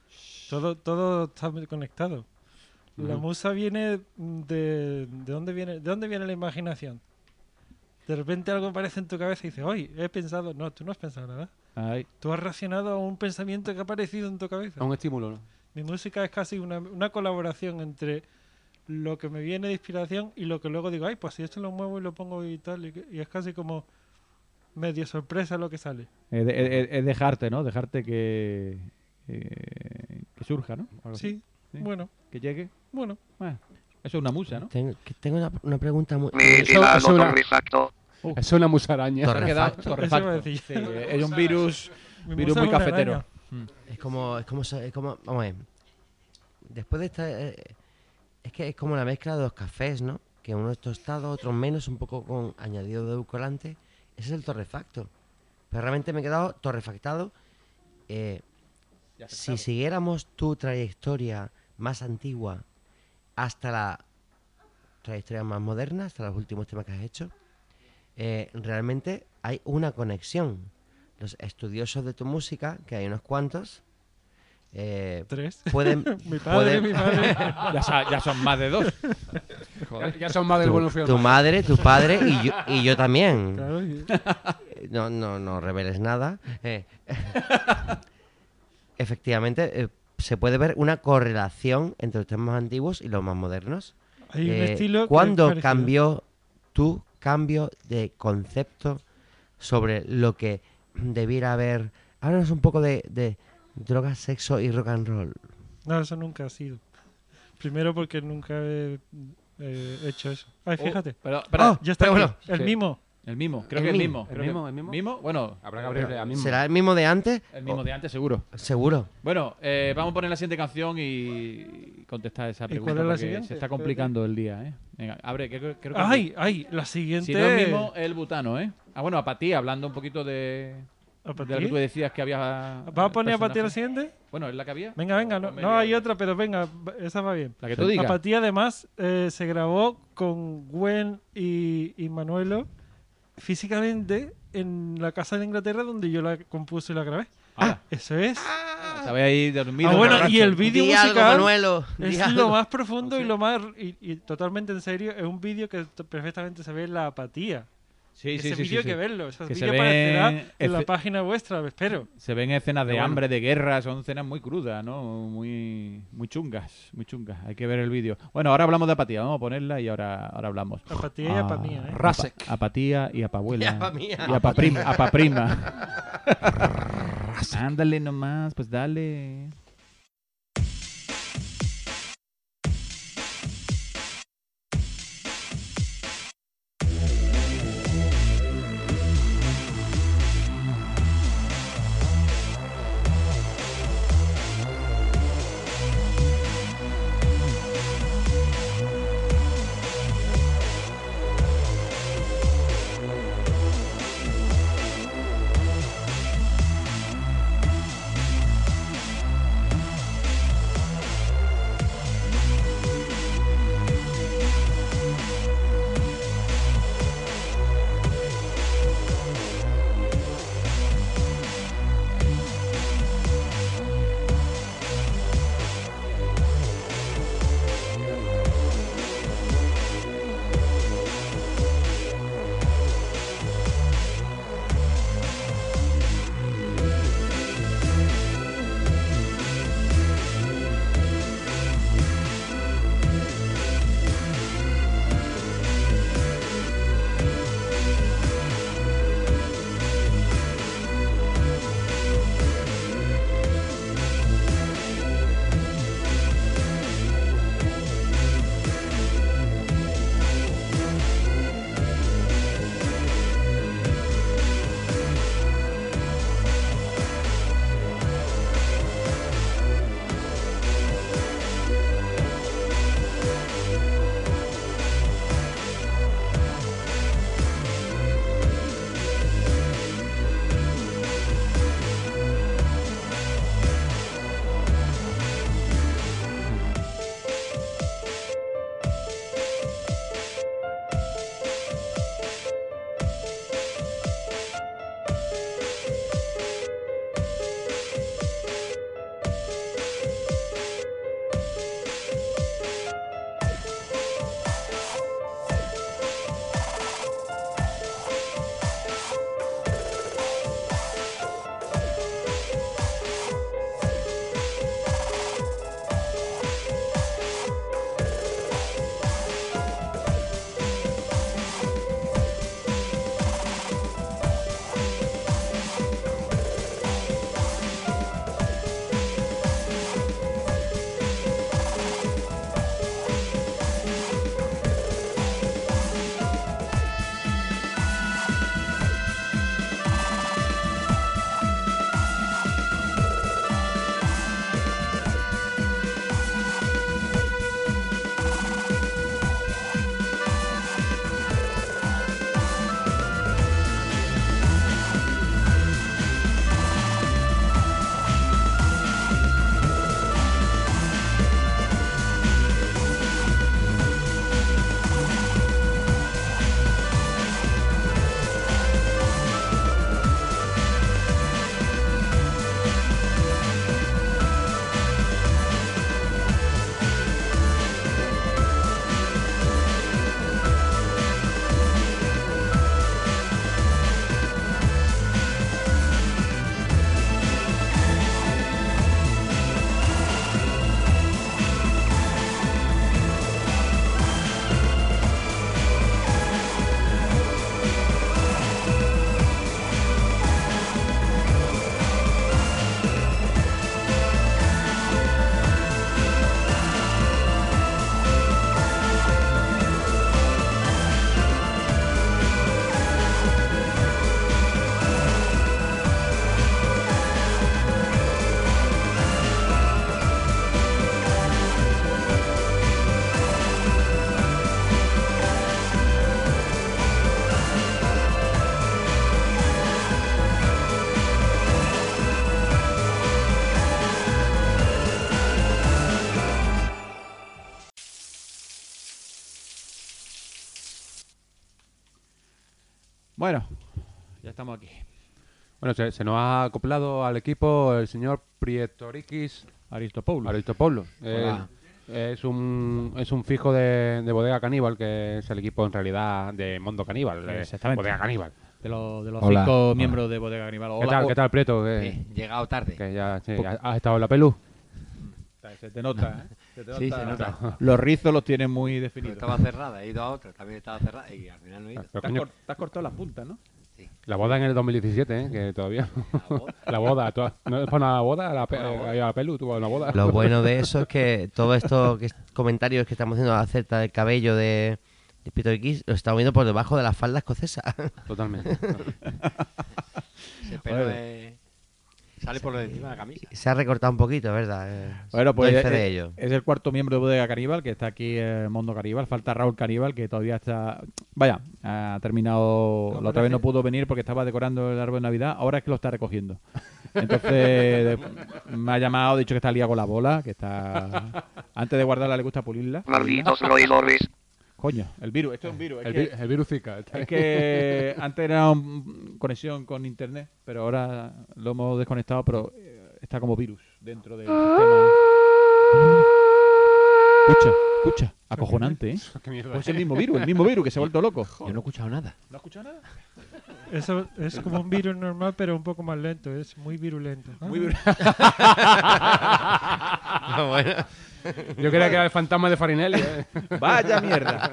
Todo está muy conectado. La Ujú. musa viene ¿de dónde viene? ¿De dónde viene la imaginación? De repente algo aparece en tu cabeza y dices, hoy he pensado. No, tú no has pensado nada. Ay, Tú has reaccionado a un pensamiento que ha aparecido en tu cabeza. A un estímulo, ¿no? Mi música es casi una colaboración entre lo que me viene de inspiración y lo que luego digo, ay, pues si esto lo muevo y lo pongo y tal. Y es casi como medio sorpresa lo que sale. es dejarte, ¿no? Dejarte que surja, ¿no? Algo así. Sí, Sí. bueno, Que llegue. bueno. Bueno, eso es una musa, ¿no? Tengo una pregunta muy... Vigilado Eso una- torrefacto. Es una musaraña. Torre- Se ha quedado Torrefacto. torrefacto. Eso iba a decir. Sí, es un virus Mi muy musa es una cafetero. araña. Es como, vamos a ver. Después de esta, es que es como la mezcla de los cafés, ¿no? Que uno es tostado, otro menos, un poco con añadido de edulcorante. Ese es el torrefacto. Pero realmente me he quedado torrefactado. Si siguiéramos tu trayectoria más antigua hasta la trayectoria más moderna, hasta los últimos temas que has hecho, realmente hay una conexión. Los estudiosos de tu música, que hay unos cuantos, 3. pueden... Mi padre, pueden- mi madre. Ya son más de 2. Ya son más del bueno frío. tu madre, tu padre y yo también. Claro, y- No reveles nada. Efectivamente, se puede ver una correlación entre los temas antiguos y los más modernos. hay un estilo que es ¿Cuándo parecido. cambió tu cambio de concepto sobre lo que debiera haber? Háblanos un poco de drogas, sexo y rock and roll. No, eso nunca ha sido. Primero porque nunca he hecho eso. Ay, fíjate. Pero, espera, Ya está pero aquí, bueno, el sí. mimo. el mismo, creo El que el mismo. mismo. ¿El mismo? ¿El mismo? ¿Mismo? Bueno, Habrá que abrirle a mismo. ¿Será el mismo de antes? el mismo de antes, seguro. Seguro. Bueno, vamos a poner la siguiente canción y contestar esa ¿Y pregunta. cuál es la porque siguiente? se está complicando el día, ¿eh? Venga, abre, que creo que... Ay, la siguiente. Si no es el mismo, es el butano, ¿eh? Ah, bueno, apatía, hablando un poquito de lo que tú ¿Apatía? decías que había... ¿Va a poner apatía la personaje. siguiente? Bueno, ¿es la que había? Venga, no, Ponme no ya. hay otra, pero venga, esa va bien. La que tú digas. Apatía además se grabó con Gwen y Manuelo físicamente en la casa de Inglaterra donde yo la compuse y la grabé. Ah, Eso es. estaba ahí dormido. Bueno, borracho. y el vídeo Di algo, musical Manuelo. Di es algo. lo más profundo y lo más y totalmente en serio. Es un vídeo que perfectamente se ve la apatía. Sí, Ese sí, vídeo hay sí. que verlo. Ese Que se vídeo aparecerá ve en la efe- página vuestra, espero. Se ven escenas de Pero bueno. hambre, de guerra, son escenas muy crudas, ¿no? Muy chungas, muy chungas. Hay que ver el vídeo. Bueno, ahora hablamos de apatía, vamos a ponerla y ahora hablamos. Apatía y apamía, ¿eh? Rasek. Apatía y apabuela. Y apamía. Y apaprima. Ándale nomás, pues dale. Bueno, ya estamos aquí. Bueno, se nos ha acoplado al equipo el señor Prietorikis Aristopoulos. Aristopoulos. Hola. Es un fijo de Bodega Caníbal, que es el equipo en realidad de Mundo Caníbal. Exactamente. Bodega Caníbal. De los Hola. 5 Hola. miembros de Bodega Caníbal. ¿Qué tal, Prieto? Llegado tarde. Que ya sí, has estado en la pelu. Se te nota, ¿eh? Sí, se nota. Los rizos los tienes muy definidos. Estaba cerrada, he ido a otra, también estaba cerrada y al final no he ido. Pero, Te has, coño, te has cortado las puntas, ¿no? la boda en el 2017, ¿eh? Que todavía... La boda. ¿No es para una boda? La pelu, tú, una boda. Lo bueno de eso es que todos estos comentarios que estamos haciendo acerca del cabello de Pito X lo estamos viendo por debajo de la falda escocesa. Totalmente. Ese pelo sale por encima de la camisa. Se ha recortado un poquito, ¿verdad? Bueno, pues Doy fe de ello. es el cuarto miembro de Bodega Caníbal que está aquí en Mundo Caníbal. Falta Raúl Caníbal, que todavía está... Vaya, ha terminado... La otra vez no pudo venir porque estaba decorando el árbol de Navidad. Ahora es que lo está recogiendo. Entonces me ha llamado, ha dicho que está liado con la bola, que está... Antes de guardarla le gusta pulirla. Malditos roedores. Coño, el virus. Esto es un virus. El virus Zika. Es que antes era conexión con internet, pero ahora lo hemos desconectado, pero está como virus dentro del sistema. Escucha, acojonante, ¿eh? Qué mierda. Pues el mismo virus que se ha vuelto loco. Yo no he escuchado nada. ¿No has escuchado nada? Eso es como un virus normal, pero un poco más lento. Es muy virulento. Muy virus. Bueno. Yo creía que era el fantasma de Farinelli. Vaya mierda.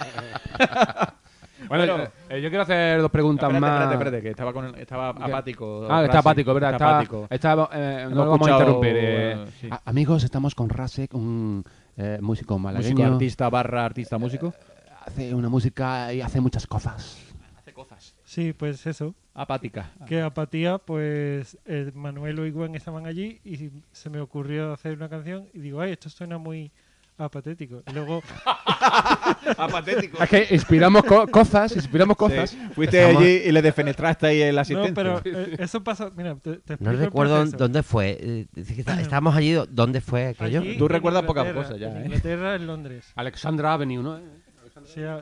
Bueno, yo quiero hacer dos preguntas más. Espérate, que estaba apático. Está apático, ¿verdad? Está apático. No lo vamos a escuchado, interrumpir. sí. Amigos, estamos con Rasek, un músico malagueño. Músico, artista, músico. Hace una música y hace muchas cosas. Hace cosas. Sí, pues eso. Apática. Que apatía, pues Manuel y Gwen estaban allí y se me ocurrió hacer una canción y digo, ay, esto suena muy apatético. Y luego Apatético. Es que inspiramos cosas. Sí. Fuiste allí y le defenestraste ahí el asistente. no, pero eso pasa, mira, te explico No el recuerdo proceso. dónde fue. Dice que estábamos allí. ¿Dónde fue aquello? Allí, Tú en recuerdas pocas Inglaterra, cosas ya, en ¿eh? Inglaterra, en Londres. Alexandra Avenue, ¿no? O sea,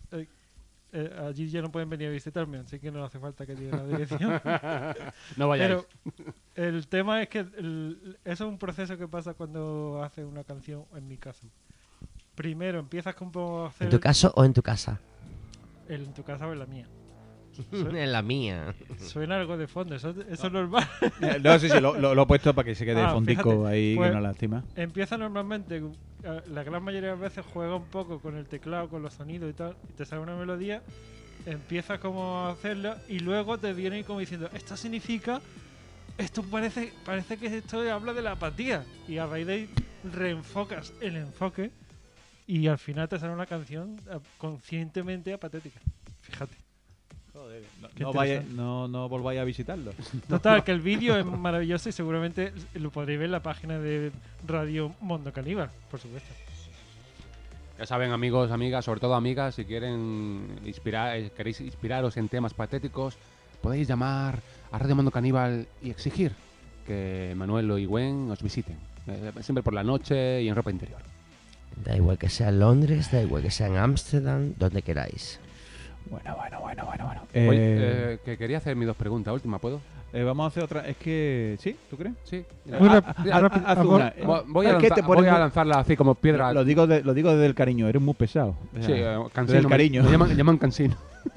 allí ya no pueden venir a visitarme, así que no hace falta que diga la dirección. No vayáis. Pero el tema es que eso es un proceso que pasa cuando haces una canción, en mi caso. Primero empiezas como a hacer ¿En tu caso o en tu casa? en tu casa o en la mía. En la mía. Suena algo de fondo, eso es normal. No, sí, lo he puesto para que se quede fondico fíjate, ahí, pues, que no lastima. Empieza normalmente, la gran mayoría de las veces juega un poco con el teclado, con los sonidos y tal, y te sale una melodía, empiezas como a hacerla y luego te viene como diciendo, esto significa, esto parece que esto habla de la apatía, y a raíz de ahí reenfocas el enfoque y al final te sale una canción conscientemente apatética. Fíjate. Qué interesante. No volváis a visitarlo. Total, que el vídeo es maravilloso y seguramente lo podréis ver en la página de Radio Mundo Caníbal, por supuesto. Ya saben, amigos, amigas, sobre todo amigas, si queréis inspiraros en temas patéticos, podéis llamar a Radio Mundo Caníbal y exigir que Manuel y Gwen os visiten. Siempre por la noche y en ropa interior. Da igual que sea en Londres, da igual que sea en Ámsterdam, donde queráis. Bueno. Oye, que quería hacer mis dos preguntas. Última, ¿puedo? Vamos a hacer otra. Es que... ¿Sí? ¿Tú crees? Sí. Muy Haz una. Voy a Es que te pones voy a muy- lanzarla así como piedra. Lo digo desde el cariño. Eres muy pesado. O sea, Sí, cansino. del cariño. Me llaman cansino.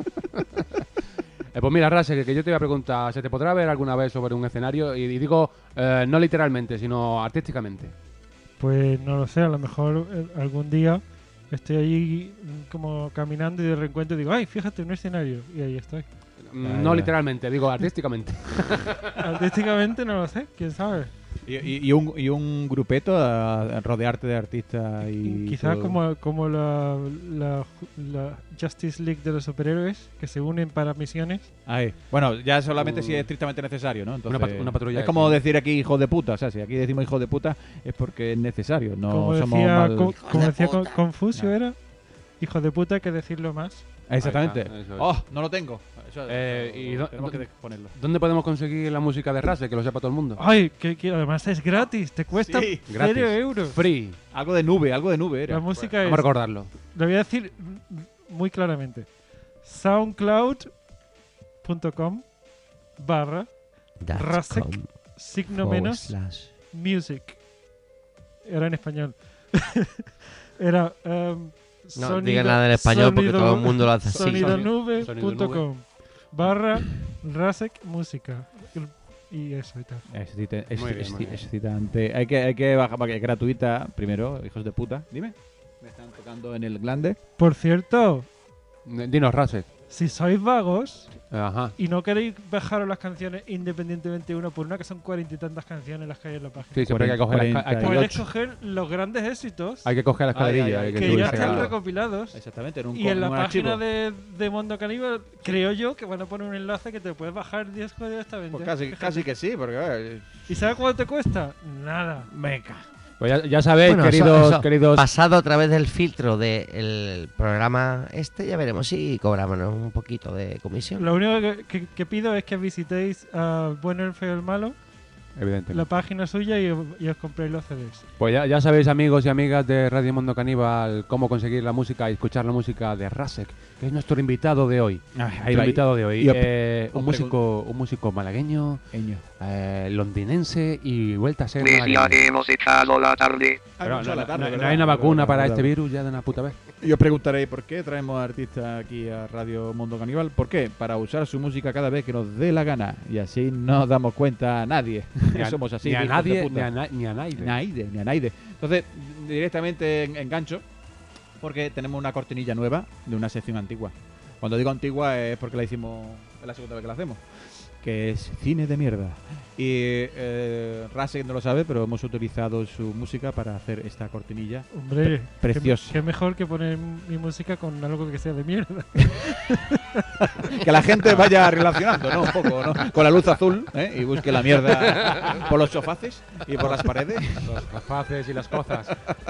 Pues mira, Rase, que yo te voy a preguntar, ¿se te podrá ver alguna vez sobre un escenario? Y digo, no literalmente, sino artísticamente. Pues no lo sé, a lo mejor algún día estoy allí como caminando y de reencuentro digo, ay, fíjate, un escenario. Y ahí estoy. No literalmente, digo artísticamente. Artísticamente no lo sé, quién sabe. Y un grupeto a rodearte de artistas y... Quizás todo. como la Justice League de los superhéroes que se unen para misiones. Ahí. Bueno, ya solamente si es estrictamente necesario, ¿no? Entonces, Una patrulla es de como cine. decir aquí hijo de puta. O sea, si aquí decimos hijo de puta es porque es necesario. No como somos decía, mal... como decía puta. Confucio, No. era hijo de puta, hay que decirlo más. Exactamente. Ahí está, eso es. ¡Oh! No lo tengo. Eso, ¿y tenemos que ponerlo. ¿Dónde podemos conseguir la música de Rase? Que lo sepa todo el mundo. Ay, que además es gratis, te cuesta Sí, 0 gratis. euros. Free. Algo de nube era. La música Vamos a es, recordarlo. lo voy a decir muy claramente, SoundCloud Datcom signo menos / music. Era en español. Era No diga nada en español porque todo el mundo lo hace así. sonidonube.com /Rasek música. Y eso y tal. Muy bien, muy bien. Excitante. Hay que bajar porque es gratuita primero, hijos de puta. Dime. Me están tocando en el glande. Por cierto, Dinos, Rasek. si sois vagos Ajá. y no queréis bajaros las canciones independientemente una por una, que son 40 y tantas canciones las que hay en la página, Sí, siempre hay que coger la, 48. podéis coger los grandes éxitos hay que coger la escalerilla. Ay, hay que que subir ya ese están grado. recopilados. Exactamente, Y en la un página archivo. de Mundo Caníbal, creo yo que van a poner un enlace que te puedes bajar el disco directamente. Pues casi que sí, porque ¿Y sabes cuánto te cuesta? Nada. venga. Pues ya sabéis, Bueno, queridos. pasado a través del filtro del programa ya veremos si cobramos un poquito de comisión. Lo único que pido es que visitéis a Bueno, el Feo, el Malo, Evidentemente. la página suya y os compréis los CDs. Pues ya sabéis, amigos y amigas de Radio Mundo Caníbal, cómo conseguir la música y escuchar la música de Rasek, que es nuestro invitado de hoy. Ahí va. Invitado de hoy. Y un músico malagueño, Eño. londinense y vuelta a ser malagueño. Ya hemos echado la tarde. Pero no hay una vacuna para este virus ya de una puta vez. Y os preguntaréis por qué traemos artistas aquí a Radio Mundo Caníbal. ¿Por qué? Para usar su música cada vez que nos dé la gana. Y así no damos cuenta a nadie. Somos así. Ni a hijos de nadie, puta. ni a nadie. Ni a nadie. Entonces, directamente engancho, porque tenemos una cortinilla nueva de una sección antigua. Cuando digo antigua es porque la hicimos, es la segunda vez que la hacemos, que es Cine de Mierda. Y Rasek no lo sabe, pero hemos utilizado su música para hacer esta cortinilla. Hombre, Preciosa. qué mejor que poner mi música con algo que sea de mierda. Que la gente vaya relacionando, ¿no? Un poco, ¿no? Con la luz azul, ¿eh? Y busque la mierda por los sofaces y por las paredes. Los faces y las cosas.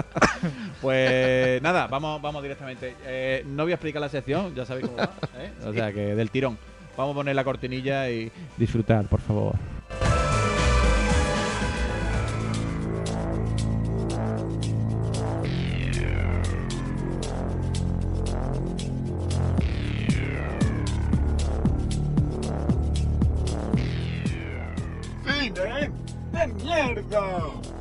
Pues nada, vamos directamente. No voy a explicar la sección, ya sabéis cómo va, ¿eh? O sea que del tirón. Vamos a poner la cortinilla y disfrutar, por favor. ¡Cine de mierda!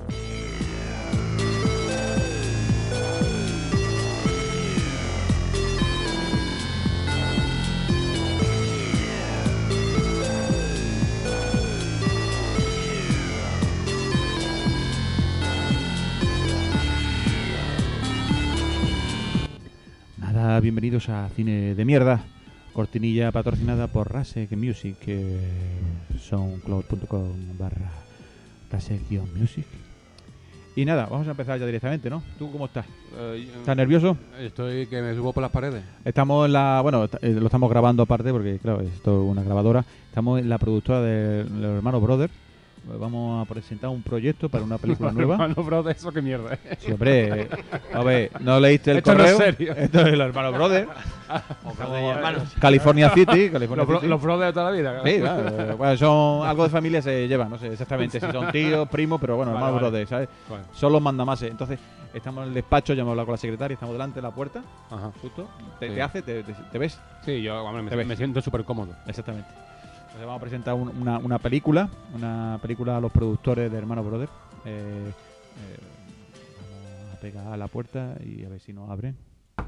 Nada, bienvenidos a Cine de Mierda. Cortinilla patrocinada por Rasek Music, soundcloud.com /Rasek-Music. Y nada, vamos a empezar ya directamente, ¿no? ¿Tú cómo estás? ¿Estás nervioso? Estoy que me subo por las paredes. Estamos en la... Bueno, lo estamos grabando aparte porque, claro, esto es una grabadora. Estamos en la productora de los hermanos Brother. Vamos a presentar un proyecto para una película nueva. Hermano, bro, de eso qué mierda. Sí, hombre. A ver, ¿no leíste el Esto no es correo? serio. Esto es los hermanos Brother. hermanos. California City. California Los, City. los bros de toda la vida. Sí, claro. Bueno, son algo de familia se lleva, no sé exactamente si son tíos, primos, pero bueno, Vale, hermanos vale. brothers, ¿sabes? Bueno, Son los mandamases. Entonces, estamos en el despacho, ya hemos hablado con la secretaria, estamos delante de la puerta, ajá. justo. Sí. ¿Te hace? ¿Te ves? Sí, yo hombre, Te ves. me siento súper cómodo. Exactamente. Entonces vamos a presentar una película a los productores de Hermanos Brothers. Vamos a pegar a la puerta y a ver si nos abren.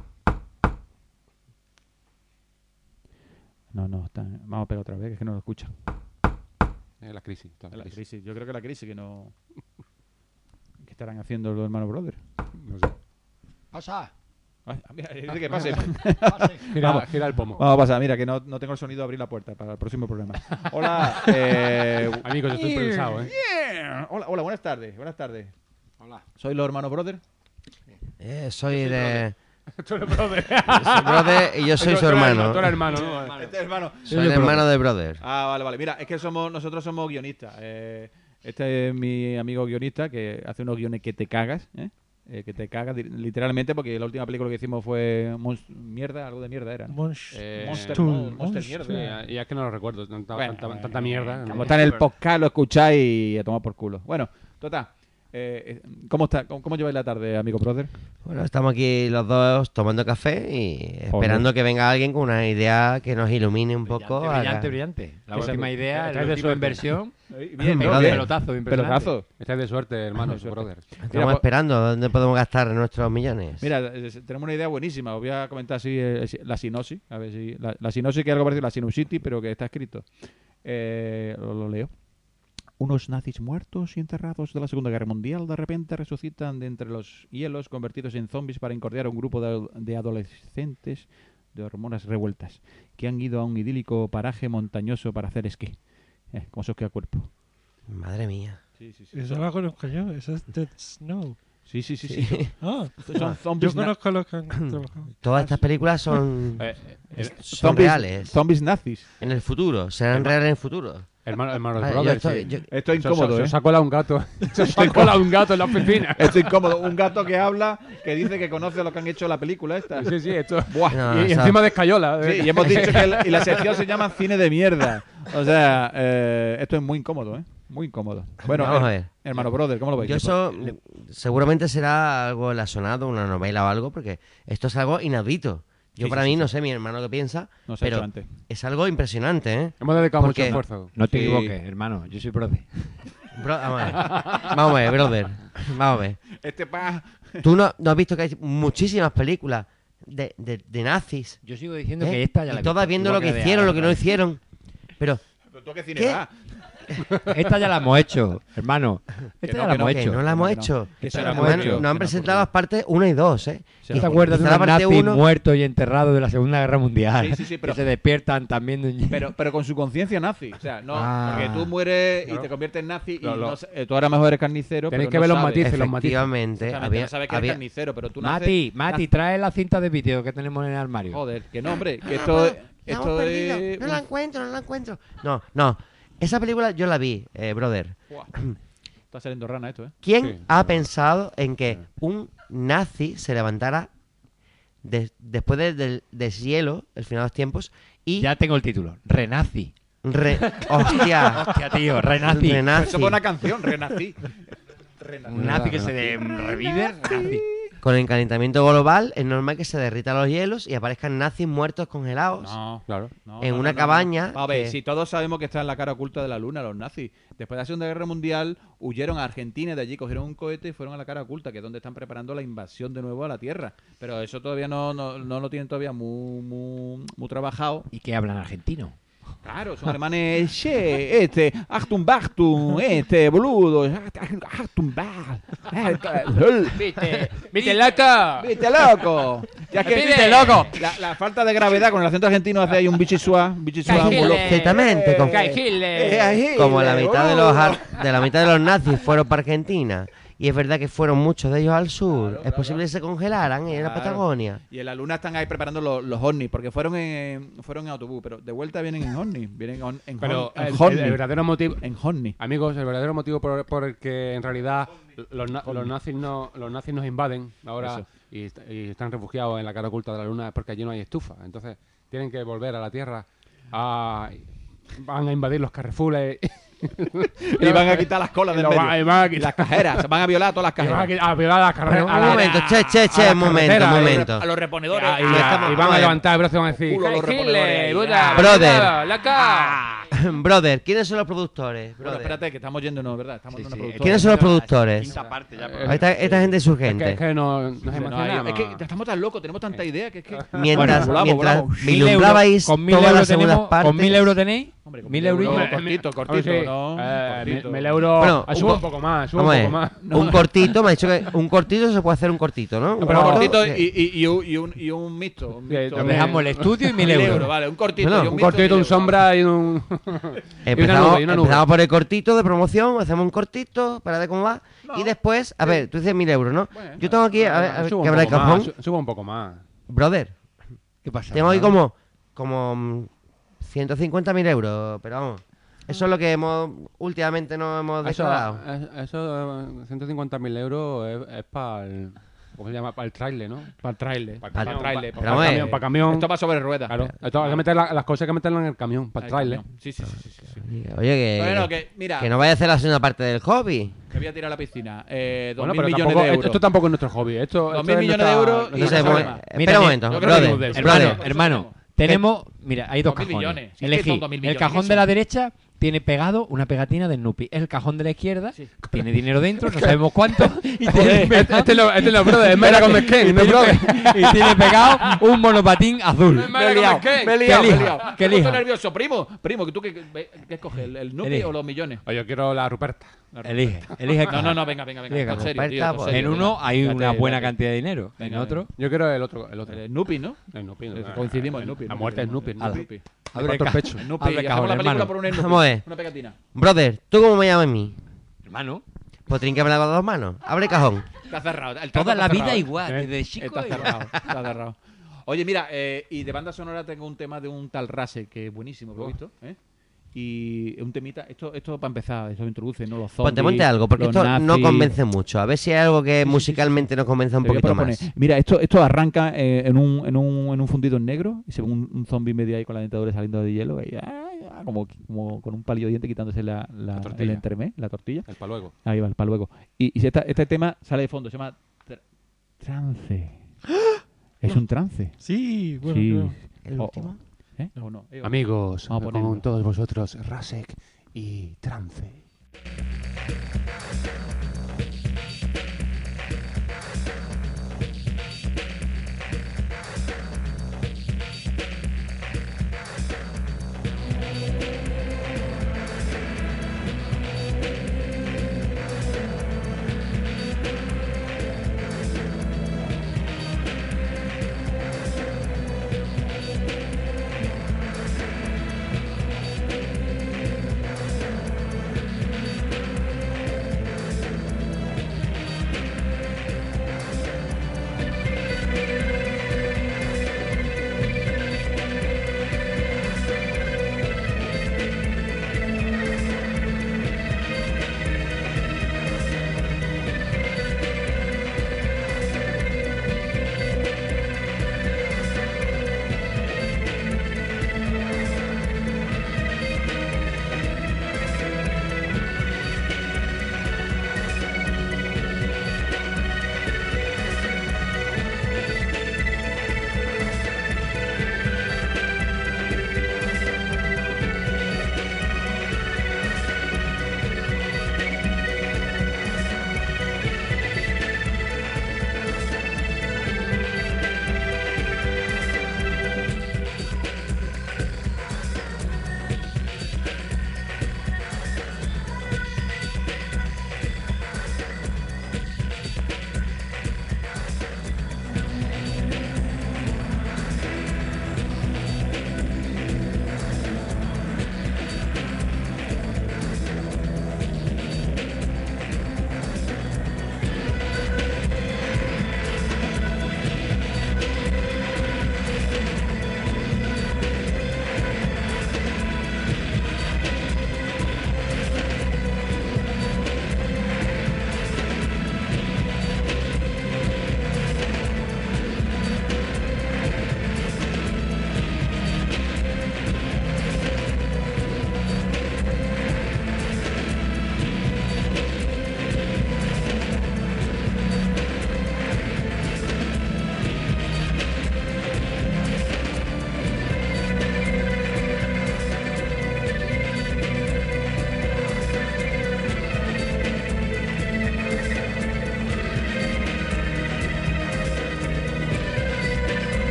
No, vamos a pegar otra vez, que es que no lo escuchan. La crisis. toda la La crisis. crisis, yo creo que la crisis que no... ¿Qué estarán haciendo los Hermanos Brothers? No sé. ¡Pasa! Ay, mira, dice que pase. ¡Pase! Gira el pomo. Vamos a pasar, mira, que no tengo el sonido de abrir la puerta para el próximo programa. Hola, Amigos, estoy improvisado, ¿eh? Hola, buenas tardes, buenas tardes. Hola. ¿Soy los Hermanos Brothers? Soy de... Tú eres brother. Soy brother y yo soy su hermano. Tú eres hermano, ¿no? Este es hermano. Soy el hermano de brother. Ah, vale. Mira, es que nosotros somos guionistas. Este es mi amigo guionista que hace unos guiones que te cagas, ¿eh? Que te cagas literalmente, porque la última película que hicimos fue Mierda, algo de mierda era, ¿no? Monster Mierda. Sí, ya es que no lo recuerdo. Tanta Bueno, mierda. Como está en el podcast, lo escucháis y a tomar por culo. Bueno, total. ¿Cómo está? ¿Cómo lleváis la tarde, amigo brother? Bueno, estamos aquí los dos tomando café y esperando que venga alguien con una idea que nos ilumine un poco. Brillante, brillante. La Que última se- idea, que la de última suerte. inversión. Bien, ¿no? Un Bien. pelotazo impresionante. Pelotazo. Estáis de suerte, hermano, De suerte. brother. Estamos Mira, pues- esperando dónde podemos gastar nuestros millones. Mira, tenemos una idea buenísima. Os voy a comentar así la sinopsis. A ver si la sinopsis, que es algo parecido a la sinusitis, pero que está escrito. Lo leo. Unos nazis muertos y enterrados de la Segunda Guerra Mundial de repente resucitan de entre los hielos, convertidos en zombies para incordiar a un grupo de adolescentes de hormonas revueltas que han ido a un idílico paraje montañoso para hacer esquí. Como se os queda cuerpo. Madre mía. Sí, sí, Eso la conozco yo. Eso es Dead Snow. Sí. Ah, Son zombies, yo conozco a los que han trabajado. Todas estas películas son, son zombies, reales. zombies nazis. En el futuro. Serán reales en el futuro. Hermano, Vale, brother, yo estoy- sí. yo- Esto es incómodo, Se ¿eh? os ha colado un gato. Se os ha colado un gato en la oficina. Esto es incómodo. Un gato que habla, que dice que conoce lo que han hecho la película esta. Sí, esto. Buah. No, Y o sea, encima de escayola. Sí, y hemos dicho que y la sección se llama cine de mierda. O sea, esto es muy incómodo, ¿eh? Muy incómodo. Bueno, Vamos a ver. hermano brother, ¿cómo lo veis? Yo eso seguramente será algo relacionado, una novela o algo, porque esto es algo inaudito. Yo Sí, para sí, mí, sí, no sé mi hermano qué piensa, No se ha hecho pero antes. es algo impresionante, ¿eh? Hemos dedicado mucho Porque- esfuerzo. No te Sí. equivoques, hermano. Yo soy brother. Vamos a ver. Vamos a ver, brother. Vamos a ver. Tú no has visto que hay muchísimas películas de nazis, Yo sigo diciendo ¿eh? que esta ya la Y he todas visto, viendo igual lo que de hicieron, lo que no Avatar. hicieron. Pero ¿Pero tú a qué cine ¿Qué? vas? Esta ya la hemos hecho, hermano. Que Esta no, ya la que no, hemos que hecho. no la hemos Que no. hecho. Que Esta se la la hemos hemos hecho. hecho. Nos han Que no, presentado por las partes 1 y 2, ¿eh? Se ¿Tú la te acuerdas de Quizá la unos parte nazis uno- muertos y enterrados de la Segunda Guerra Mundial? Sí, pero- que se despiertan también de Pero con su conciencia nazi. O sea, no, Ah. porque tú mueres y Claro. te conviertes en nazi y Lo- no sé, tú ahora mejor eres carnicero. Tenéis pero que no ver los sabes. matices, los matices. Efectivamente, Exactamente, no sabes que eres carnicero, pero tú naces... Mati, trae la cinta de vídeo que tenemos en el armario. Joder, que no, hombre, que esto La hemos es... perdido. No la encuentro, no la encuentro. No. Esa película yo la vi, brother. Buah. Está saliendo rana esto, ¿eh? ¿Quién Sí. ha pensado en que un nazi se levantara después del deshielo, el final de los tiempos, y Ya tengo el título. Renazi. hostia, Hostia, tío, Renazi. renazi, Eso fue una canción, renací. Un nazi que se revive, Renazi. con el calentamiento global es normal que se derritan los hielos y aparezcan nazis muertos congelados. No, Claro. no, En no, una no, cabaña no. A ver, que- si todos sabemos que está en la cara oculta de la luna los nazis. Después de la Segunda Guerra Mundial huyeron a Argentina y de allí cogieron un cohete y fueron a la cara oculta, que es donde están preparando la invasión de nuevo a la Tierra. Pero eso todavía no lo tienen todavía muy trabajado. ¿Y qué hablan argentino? Claro, son alemanes, che, Achtung, Bachtung, boludo, Achtung, ¡Viste, loco! ¡Viste, loco! Ya que, ¡Viste, loco! La falta de gravedad con el acento argentino hace ahí un bichisua, Exactamente, como la mitad de la mitad de los nazis fueron para Argentina. Y es verdad que fueron muchos de ellos al sur. Es posible que se congelaran en la Claro. Patagonia. Y en la luna están ahí preparando los ovnis, porque fueron en autobús, pero de vuelta vienen en ovnis, vienen en Pero en el ovni, verdadero motivo... en ovni. Amigos, el verdadero motivo por el que en realidad los nazis nos invaden ahora Eso. y están refugiados en la cara oculta de la luna es porque allí no hay estufa. Entonces tienen que volver a la Tierra. Van a invadir los Carrefours Y van a quitar las colas del medio. y van a Y quitar, las cajeras, se van a violar todas las y van a cajeras. quitar- a violar las carreras. Un momento, un momento. A los reponedores. Y, Lo estamos- van vamos a a ver. levantar el brazo y van a decir: Culo, los "Hey, reponedores ahí. puta, Brother. puta, loca". Brother, ¿quiénes son los productores? Bueno, brother? espérate, que estamos yéndonos, ¿verdad? Estamos en una productora. ¿Quiénes son los productores? Quinta parte ya. Esta gente es Es urgente. que nos No, emocionamos. es que ya estamos tan locos, tenemos tanta idea que es que... Mientras, Bueno, mientras volamos. 1.000 vislumbrabais con 1.000 todas las euros segundas tenemos. partes. ¿Con 1.000 euros tenéis? Hombre, con 1.000 1.000 euros. euros. Cortito, Sí. ¿no? Cortito. 1.000 euros. Bueno, Sube un poco más, sube un Vamos a poco ver, más. un cortito, me ha dicho que un cortito se puede hacer un cortito, ¿no? Pero Un cortito que- y un mixto. Un Sí, mixto. también. Dejamos el estudio y 1.000 euros. Vale, un cortito Bueno, y Un mixto, cortito, 1.000 un sombra y un. Empezamos, y una nube. empezamos por el cortito de promoción, hacemos un cortito para ver cómo va. Y después, a ver, tú dices 1.000 euros, ¿no? Bueno, Yo tengo aquí, a ver, Suba que un habrá el poco más, cajón. suba un poco más. Brother, ¿Qué pasa? tengo aquí como 150.000 euros, pero vamos. Eso es lo que últimamente nos hemos declarado. Eso 150.000 euros es para ¿cómo se llama? Para el trailer, ¿no? Para el trailer. Para Para- el trailer. pero vamos a ver. Para camión. Esto va sobre ruedas. Claro. Esto hay que meter las cosas hay que meterlas en el camión, para el trailer. Sí, sí, sí, sí, sí. Oye, que, Bueno, que mira, que no vaya a hacer la segunda parte del hobby. que voy a tirar a la piscina. 2.000 Bueno, pero millones tampoco, de euros. esto tampoco es nuestro hobby. Esto 2.000 es millones nuestra- de euros y No sé, no pues, problema. espera un momento, yo creo que brother. no, brother. Hermano, tenemos. Mira, hay dos 2.000 cajones. millones. Sí, es que Elegí. son 2.000 El millones, cajón ¿qué de la son? derecha tiene pegado una pegatina de Snoopy. El cajón de la izquierda Sí. tiene dinero dentro, no sabemos cuánto. Y tiene Joder, pegado- este es lo brother, es Mera con Mesquén, no es brother. y tiene pegado un monopatín azul. Me he liado, me he liado, ¿Qué me he elija? liado. ¿Qué Estoy elija? nervioso, primo. Primo, ¿que tú qué escoges? ¿El Nupi Elige. o los millones? Oye, yo quiero la Ruperta. Elige el No, cajón. no, no, venga. Venga, En serio, Ruperta, tío, en pues. serio, En venga. uno hay una Date, buena date. cantidad de dinero. En Venga, otro. Yo quiero el otro. El Snoopy, ¿no? El Snoopy. Coincidimos, Snoopy. La muerte es Snoopy. Ala. Snoopy. Abre Le el parto el ca- pecho. Snoopy. Abre Hacemos cajón, la película hermano. por un Snoopy. Vamos a ver. Una pegatina. Brother, ¿tú cómo me llamas a mí? Hermano, Pues tríncame las dos manos. Abre cajón. Está cerrado. El trato toda está la vida cerrado, ¿eh? igual, ¿Eh? desde chico. Está igual. cerrado. Está cerrado. Oye, mira, y de banda sonora tengo un tema de un tal Rase que es buenísimo, ¿lo he visto? ¿Eh? Y un temita, esto para empezar, eso introduce, ¿no? Los zombies. Pues te monte algo, porque los esto no nazis. convence mucho. A ver si hay algo que sí, musicalmente nos convenza un Te voy a poquito proponer. más. Mira, esto arranca en un fundido en negro y se ve un zombie medio ahí con la dentadura saliendo de hielo y, como con un palillo de diente quitándose el tortilla. entremés, la tortilla. El pa' luego. Ahí va, para luego. Y si este tema sale de fondo, se llama trance. Es un trance. Sí, bueno, Sí. creo. ¿El O- último? ¿Eh? ¿O no? Amigos, Vamos a ponerlo. con todos vosotros, Rasek y Trance.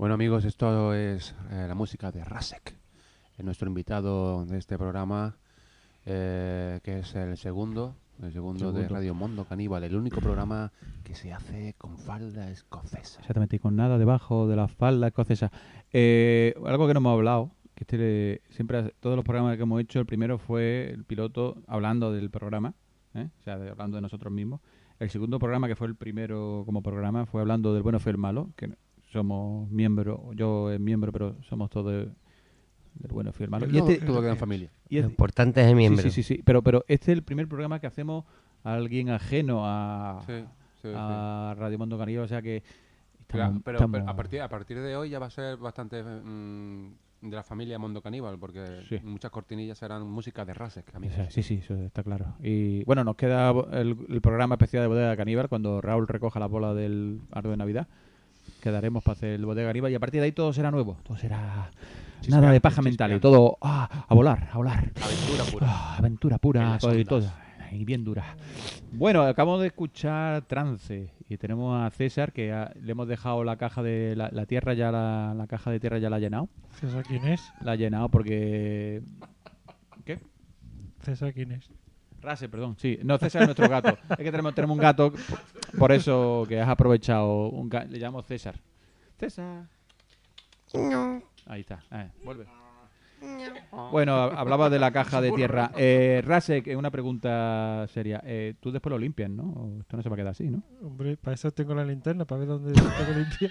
Bueno, amigos, esto es la música de Rasek, nuestro invitado de este programa, que es el segundo de Radio Mundo Caníbal, el único programa que se hace con falda escocesa. Exactamente, y con nada debajo de la falda escocesa. Algo que no hemos hablado, que siempre, todos los programas que hemos hecho, el primero fue el piloto hablando del programa, o sea, hablando de nosotros mismos. El segundo programa, que fue el primero como programa, fue hablando del bueno, feo y el malo, que somos miembros, yo es miembro, pero somos todos del bueno, feo y el malo. Todo queda en familia. Lo importante es el miembro. Sí. Pero este es el primer programa que hacemos a alguien ajeno a Radio Mundo Caníbal, o sea que estamos, pero a partir de hoy ya va a ser bastante de la familia Mundo Caníbal, porque muchas cortinillas serán música de Rasek, amigos. Sí, eso está claro. Y bueno, nos queda el programa especial de Bodega Caníbal, cuando Raúl recoja la bola del árbol de Navidad. Quedaremos para hacer el Bodega Caníbal y a partir de ahí todo será nuevo, todo será nada de paja mental y todo a volar. Aventura pura. Aventura pura, todo. Y bien dura. Bueno, acabamos de escuchar Trance y tenemos a César, que le hemos dejado la caja de la tierra, ya la caja de tierra ya la ha llenado. ¿César quién es? La ha llenado porque... ¿Qué? ¿César quién es? Rase, perdón, sí. No, César es nuestro gato. Es que tenemos un gato, por eso que has aprovechado. Le llamo César. César. No. Ahí está. Vuelve. Bueno, hablaba de la caja de tierra. Rasek, una pregunta seria. Tú después lo limpias, ¿no? O esto no se va a quedar así, ¿no? Hombre, para eso tengo la linterna, para ver dónde tengo que limpiar.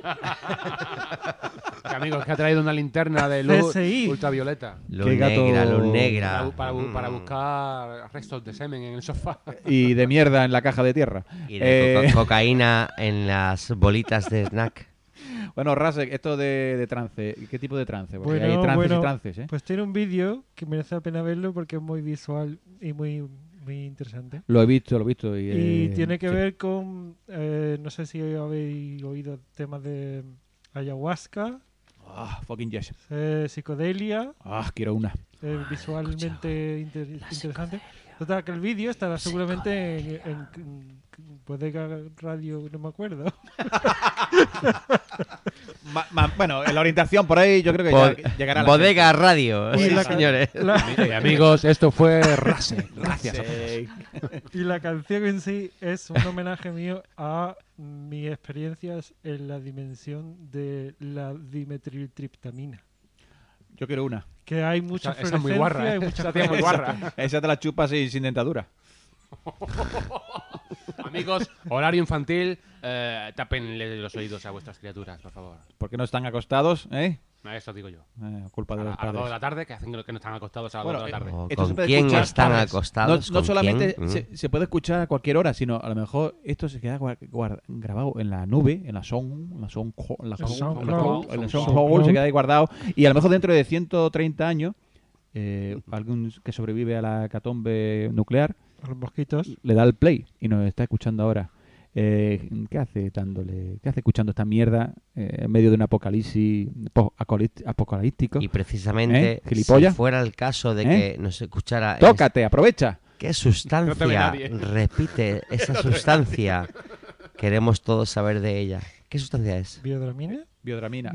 Amigos, que ha traído una linterna de luz CSI. ultravioleta. Luz negra. Para buscar restos de semen en el sofá. Y de mierda en la caja de tierra. Y de cocaína en las bolitas de snack. Bueno, Rasek, esto de trance, ¿qué tipo de trance? Porque Bueno, hay trances y trances, ¿eh? Pues tiene un vídeo que merece la pena verlo porque es muy visual y muy interesante. Lo he visto. Y tiene que ver con, no sé si habéis oído temas de ayahuasca, Fucking yes. psicodelia, Quiero una. visualmente interesante. Total, que el vídeo estará seguramente en Bodega Radio, no me acuerdo. Bueno, en la orientación por ahí yo creo que ya llegará la Bodega Radio, Y sí, la- señores. Y amigos, esto fue Rasek. Gracias. Y la canción en sí es un homenaje mío a mis experiencias en la dimensión de la dimetiltriptamina. Yo quiero una. Que hay mucha Esa es muy guarra, fluorescencia y ¿eh? mucha Esa tía es muy guarra. Esa te la chupas sin dentadura. Amigos, horario infantil, tápenle los oídos a vuestras criaturas, por favor. ¿Por qué no están acostados, eh? Eso digo yo. Culpa de A los las 2 de padres. la tarde, que hacen que no están acostados a las Bueno, 2 de la tarde. O Esto se ¿Con puede quién escuchar, están ¿sabes? No, acostados? no ¿Con solamente quién? se puede escuchar a cualquier hora, sino a lo mejor esto se queda grabado en la nube, en la SoundCloud, se queda ahí guardado. Y a lo mejor dentro de 130 años, alguien que sobrevive a la hecatombe nuclear A los mosquitos. le da el play y nos está escuchando ahora. ¿Qué hace escuchando esta mierda en medio de un apocalipsis apocalíptico? Y precisamente, si ¿Gilipollas? fuera el caso de que nos escuchara... ¡Tócate, aprovecha! ¿Qué No te ve sustancia nadie. repite esa sustancia? Queremos todos saber de ella. ¿Qué sustancia es? ¿Biodramina? Biodramina.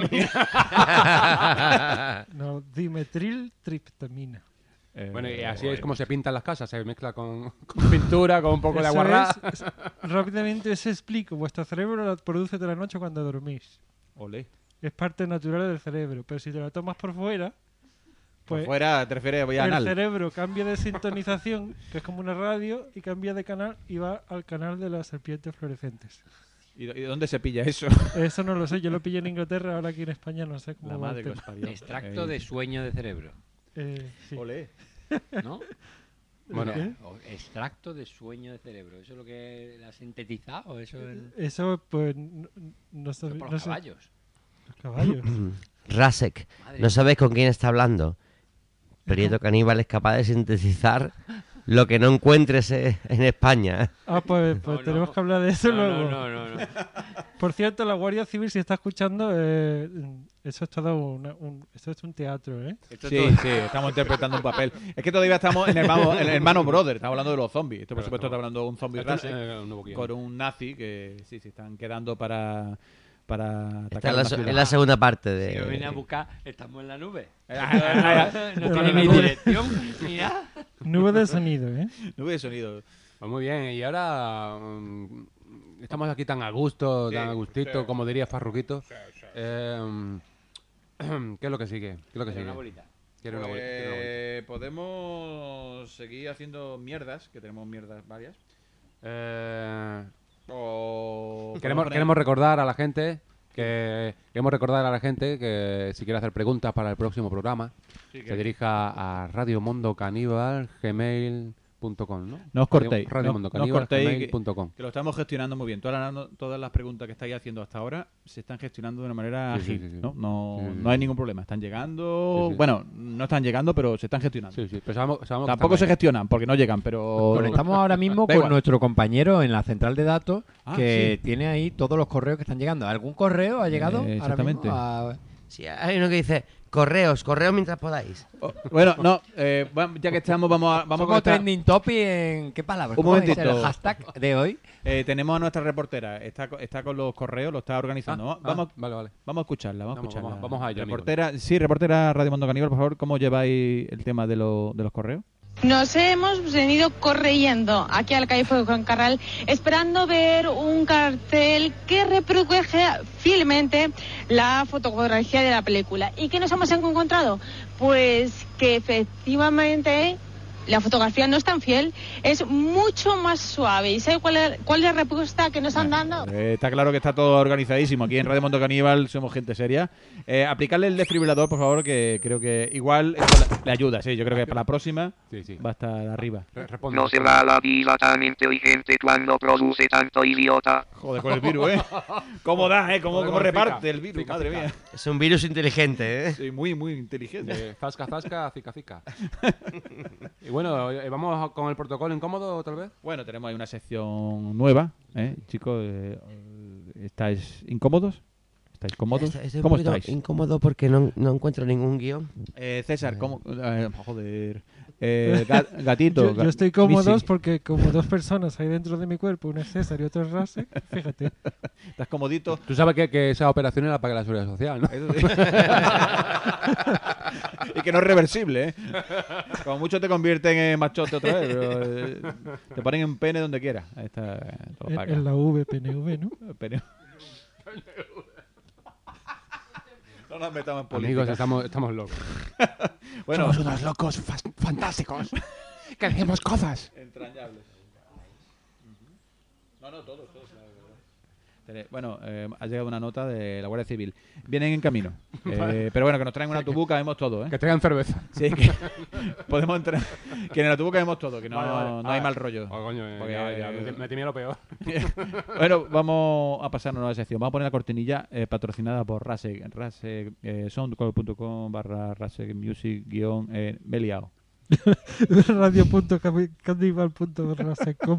No, dimetriltriptamina. Bueno, y así es como se pintan las casas, se mezcla con pintura, con un poco de Eso aguarrá. rápidamente os explico. Vuestro cerebro la produce de la noche cuando dormís. Olé. Es parte natural del cerebro. Pero si te la tomas por fuera, Por pues fuera, te refieres voy a el anal. cerebro cambia de sintonización, que es como una radio, y cambia de canal y va al canal de las serpientes fluorescentes. ¿Y dónde se pilla eso? Eso no lo sé, yo lo pillé en Inglaterra, ahora aquí en España no sé cómo La va madre el que tema. os parió. Extracto de sueño de cerebro, Sí. Olé. ¿no? Bueno, ¿Qué? O extracto de sueño de cerebro. ¿Eso es lo que la ha sintetizado? ¿Eso es Eso, pues, no sé. por no los sé. caballos? Los caballos. Rasek, Madre ¿no mía. sabéis con quién está hablando? Prieto Caníbal es capaz de sintetizar lo que no encuentres en España. Ah, pues No, tenemos no. que hablar de eso luego. No. Por cierto, la Guardia Civil, si está escuchando, eso es todo esto es un teatro, ¿eh? Esto Sí, todo- sí, estamos interpretando un papel. Es que todavía estamos en el hermano brother, estamos hablando de los zombies. Esto, por supuesto, está hablando de un zombie Esto es, race un nuevo guión. con un nazi que sí, se están quedando para para Esta atacar es una la, ciudad. es la segunda parte Si me de... viene a buscar, estamos en la nube. No No tiene tiene ni nube. dirección ni nada. Nube de sonido, ¿eh? Nube de sonido. Pues muy bien, y ahora estamos aquí tan a gusto, tan a gustito, como diría Farruquito. ¿Qué es lo que sigue? ¿Qué es lo que sigue? Una bolita. ¿Quiere una bolita? ¿Quiere una bolita? Podemos seguir haciendo mierdas, que tenemos mierdas varias. Eh, O queremos recordar a la gente que si quiere hacer preguntas para el próximo programa, se dirija a Radio Mundo Caníbal, gmail.com, ¿no? No os cortéis, Radio no Mundo os Caníbal, cortéis, gmail.com. que lo estamos gestionando muy bien. Todas las preguntas que estáis haciendo hasta ahora se están gestionando de una manera Sí, sí, ágil, sí, sí. ¿no? No, Sí, sí, no hay sí. ningún problema. Están llegando... Sí, sí. Bueno, no están llegando, pero se están gestionando. Sí, sí, pero sabemos que Tampoco están se ahí. gestionan, porque no llegan, pero... Conectamos ahora mismo Da con igual. nuestro compañero en la central de datos Ah, que sí. tiene ahí todos los correos que están llegando. ¿Algún correo ha llegado? ahora exactamente. mismo a- Sí, hay uno que dice, correos mientras podáis. Bueno, no, ya que estamos, vamos a Somos conectar. trending topic en... ¿Qué palabra? Un ¿Cómo es momentito. el hashtag de hoy? Tenemos a nuestra reportera, está con los correos, lo está organizando. Vamos Vale. a escucharla, vamos a Vamos, escucharla. vamos a ello, amigos. Reportera Radio Mundo Caníbal, por favor, ¿cómo lleváis el tema de los correos? Nos hemos venido corriendo aquí al calle Fuego Juan Carral esperando ver un cartel que reproduje fielmente la fotografía de la película. ¿Y qué nos hemos encontrado? Pues que efectivamente la fotografía no es tan fiel, es mucho más suave. ¿Y sabe cuál es la respuesta que nos están dando? Está claro que está todo organizadísimo. Aquí en Radio Mundo Caníbal somos gente seria. Aplicarle el desfibrilador, por favor, que creo que igual esto le ayuda. Sí, yo creo que para la próxima Sí. va a estar arriba. Responde. No será la vida tan inteligente cuando produce tanto idiota. Joder, con el virus, ¿eh? ¿Cómo da, eh? ¿Cómo Joder, reparte el pica, virus? pica, Madre pica. mía. Es un virus inteligente, ¿eh? Sí, muy, muy inteligente. Zasca, zica. Y bueno, vamos con el protocolo incómodo, tal vez. Bueno, tenemos ahí una sección nueva, ¿eh? Chicos, ¿estáis incómodos? ¿Estáis cómodos? Estoy un ¿Cómo poquito estáis? incómodo porque no encuentro ningún guión. César, ¿cómo? Joder. Gatito. Yo estoy cómodo Missy, porque como dos personas hay dentro de mi cuerpo, uno es César y otro es Rasek, fíjate. ¿Estás comodito? Tú sabes que esa operación era para la seguridad social, ¿no? Eso sí. Y que no es reversible, ¿eh? Como mucho te convierten en machote otra vez, pero te ponen en pene donde quieras. Ahí está todo para acá. En la VPNV, ¿no? Pene. No nos metamos en política. Amigos, estamos locos. Bueno, Somos unos locos fantásticos que hacemos cosas. entrañables. No, todos. Bueno, ha llegado una nota de la Guardia Civil. Vienen en camino. Pero bueno, que nos traen una tubuca, vemos todo, ¿eh? Que traigan cerveza. Sí, que podemos entrar. Que en la tubuca vemos todo, que no, Vale. no hay mal rollo. Oh, coño, Porque, ya, me temía lo peor. Bueno, vamos a pasar a una nueva sección. Vamos a poner la cortinilla patrocinada por Rasek. soundcloud.com/Rasek Music me he liado. Radio.canibal.rasek.com.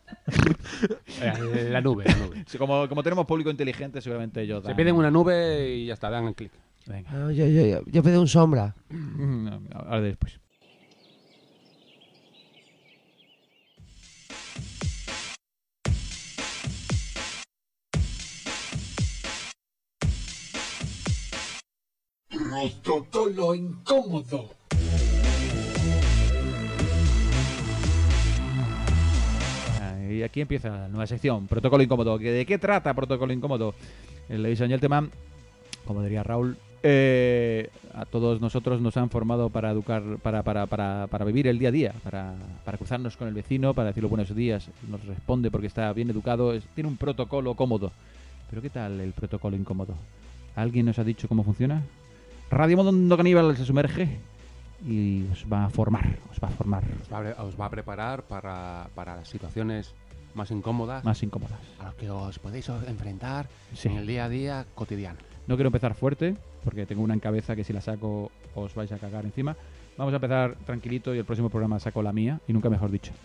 La nube. Sí, como tenemos público inteligente, seguramente ellos Se dan- piden una nube y ya está, dan el clic. Venga. No, yo pedí un sombra. Ahora después. Protocolo incómodo. Y aquí empieza la nueva sección, Protocolo Incómodo. ¿De qué trata Protocolo Incómodo? Le diseñé el tema, como diría Raúl, a todos nosotros nos han formado para educar, para vivir el día a día, para cruzarnos con el vecino, para decirle buenos días, nos responde porque está bien educado, tiene un protocolo cómodo. Pero ¿qué tal el protocolo incómodo? ¿Alguien nos ha dicho cómo funciona? Radio Mundo Caníbal se sumerge y os va a formar. Os va a preparar para las situaciones más incómodas Más incómodas. a las que os podéis enfrentar Sí. en el día a día cotidiano. No quiero empezar fuerte, porque tengo una en cabeza que si la saco os vais a cagar encima. Vamos a empezar tranquilito y el próximo programa saco la mía, y nunca mejor dicho.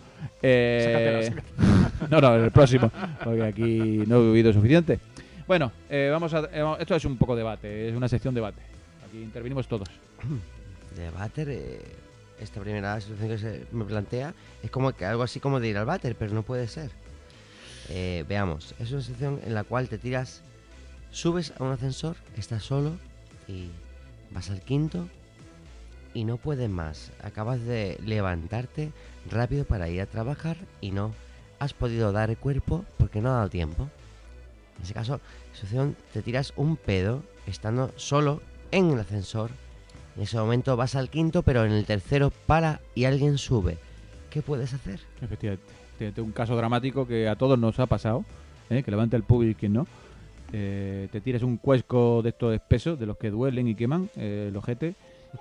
No, el próximo, porque aquí no he vivido suficiente. Bueno, esto es un poco debate, es una sección debate. Aquí intervenimos todos. De váter, esta primera situación que se me plantea es como que algo así como de ir al váter, pero no puede ser. Veamos, es una situación en la cual te tiras Subes a un ascensor, estás solo y vas al quinto y no puedes más. Acabas de levantarte rápido para ir a trabajar y no has podido dar el cuerpo porque no ha dado tiempo. En ese caso, situación, te tiras un pedo estando solo en el ascensor. En ese momento vas al quinto, pero en el tercero para y alguien sube. ¿Qué puedes hacer? Efectivamente. Este un caso dramático que a todos nos ha pasado, que levanta el público y quien no. Te tiras un cuesco de estos espesos, de los que duelen y queman el ojete,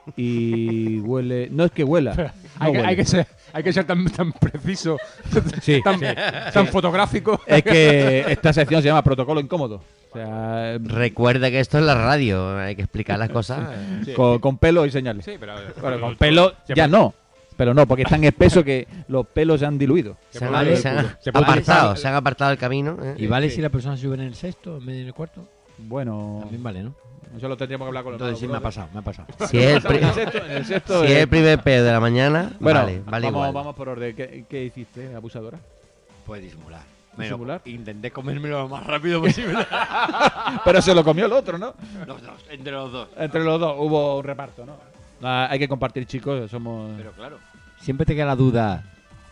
y huele... No es que huela. Hay que ser tan preciso, Sí, tan fotográfico. Es que esta sección se llama Protocolo Incómodo. O sea, Recuerda que esto es la radio, hay que explicar las cosas. con pelo y señales. Sí, pero Bueno, con pelo ya no. Pero no, porque es tan espeso que los pelos se han diluido. Se han apartado el camino. ¿Y vale si la persona sube en el sexto en vez de en el cuarto? Bueno, También vale, ¿no? eso lo tendríamos que hablar con los Entonces sí me ha brothers. pasado. Si es En el sexto, si es el primer pedo de la mañana, Bueno, vale igual. vamos por orden. ¿Qué hiciste, abusadora? Puedes disimular. ¿Disimular? Intenté comérmelo lo más rápido posible. Pero se lo comió el otro, ¿no? Los dos, entre los dos. Entre los dos hubo un reparto, ¿no? Hay que compartir, chicos. Somos... Pero claro, siempre te queda la duda.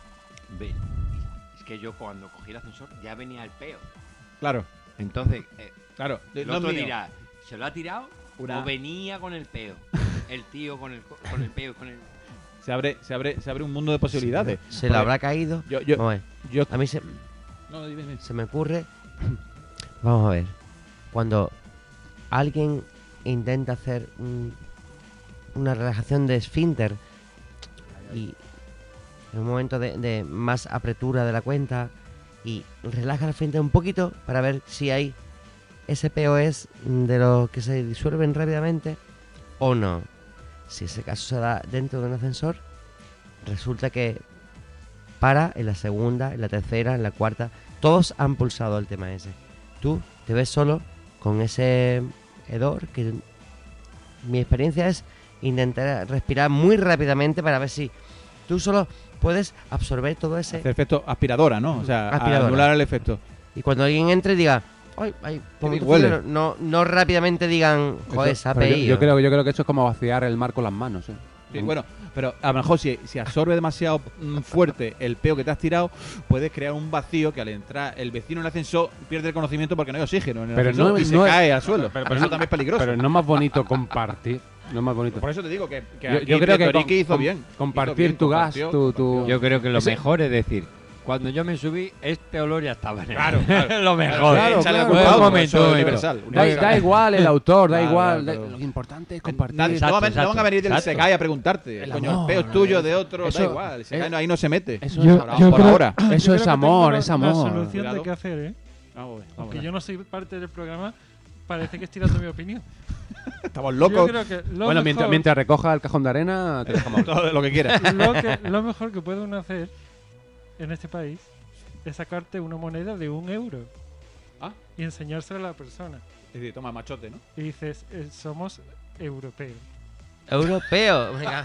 Es que yo cuando cogí el ascensor ya venía el peo. Claro, Entonces, claro. el No es otro mío. dirá, ¿se lo ha tirado o venía con el peo? El tío con el peo y con el... Se abre un mundo de posibilidades. ¿Se le habrá caído? Yo- Vamos a ver. Yo... A mí se No, dime. me ocurre. Vamos a ver. Cuando alguien intenta hacer una relajación de esfínter y en un momento de más apertura de la cuenta y relaja el esfínter un poquito para ver si hay ese POS de los que se disuelven rápidamente o no. Si ese caso se da dentro de un ascensor, resulta que para en la segunda, en la tercera, en la cuarta, todos han pulsado el tema ese. Tú te ves solo con ese hedor que mi experiencia es intentar respirar muy rápidamente para ver si tú solo puedes absorber todo ese... Hace efecto aspiradora, ¿no? O sea, Aspiradora. anular el efecto. Y cuando alguien entre diga, ay, bien tú huele". no rápidamente digan, joder, se ha Pero pedido. yo creo que eso es como vaciar el mar con las manos. Sí, bueno, pero a lo mejor si absorbe demasiado fuerte el peo que te has tirado, puedes crear un vacío que al entrar el vecino en el ascensor pierde el conocimiento porque no hay oxígeno en el Pero ascensor no- y se no es- cae al suelo. pero Eso no- también es peligroso. Pero no es más bonito compartir. No es más bonito. Por eso te digo que Yo aquí creo que Toriki hizo bien. compartir Hizo bien, tu gas, compartió. Yo creo que lo Ese- mejor es decir, cuando yo me subí, este olor ya estaba en el... Claro, claro. lo mejor. Claro, Échale claro, la culpa claro, a otro, eso es un momento. universal, Da universal. igual el autor, da Claro, igual. claro. Lo importante es compartir. Nadie- Exacto, no, van a exacto, venir del exacto. Sekai a preguntarte. El Coño, amor, el peo es tuyo, de otro, eso- da igual. El Sekai ahí no se mete. Eso Yo- es Por yo creo- ahora. yo Eso creo es que tengo amor, la- es amor. La solución Cuidado. de qué hacer, ¿eh? Vamos, Aunque vamos. yo no soy parte del programa, parece que estoy dando mi opinión. Estamos Yo locos. creo que lo Bueno, mejor, mientras recoja el cajón de arena, te dejamos. Todo lo que quieras. lo mejor que puede uno hacer en este país es sacarte una moneda de 1 euro Ah. y enseñársela a la persona. Es decir, toma machote, ¿no? Y dices, somos europeos. Europeo. Venga.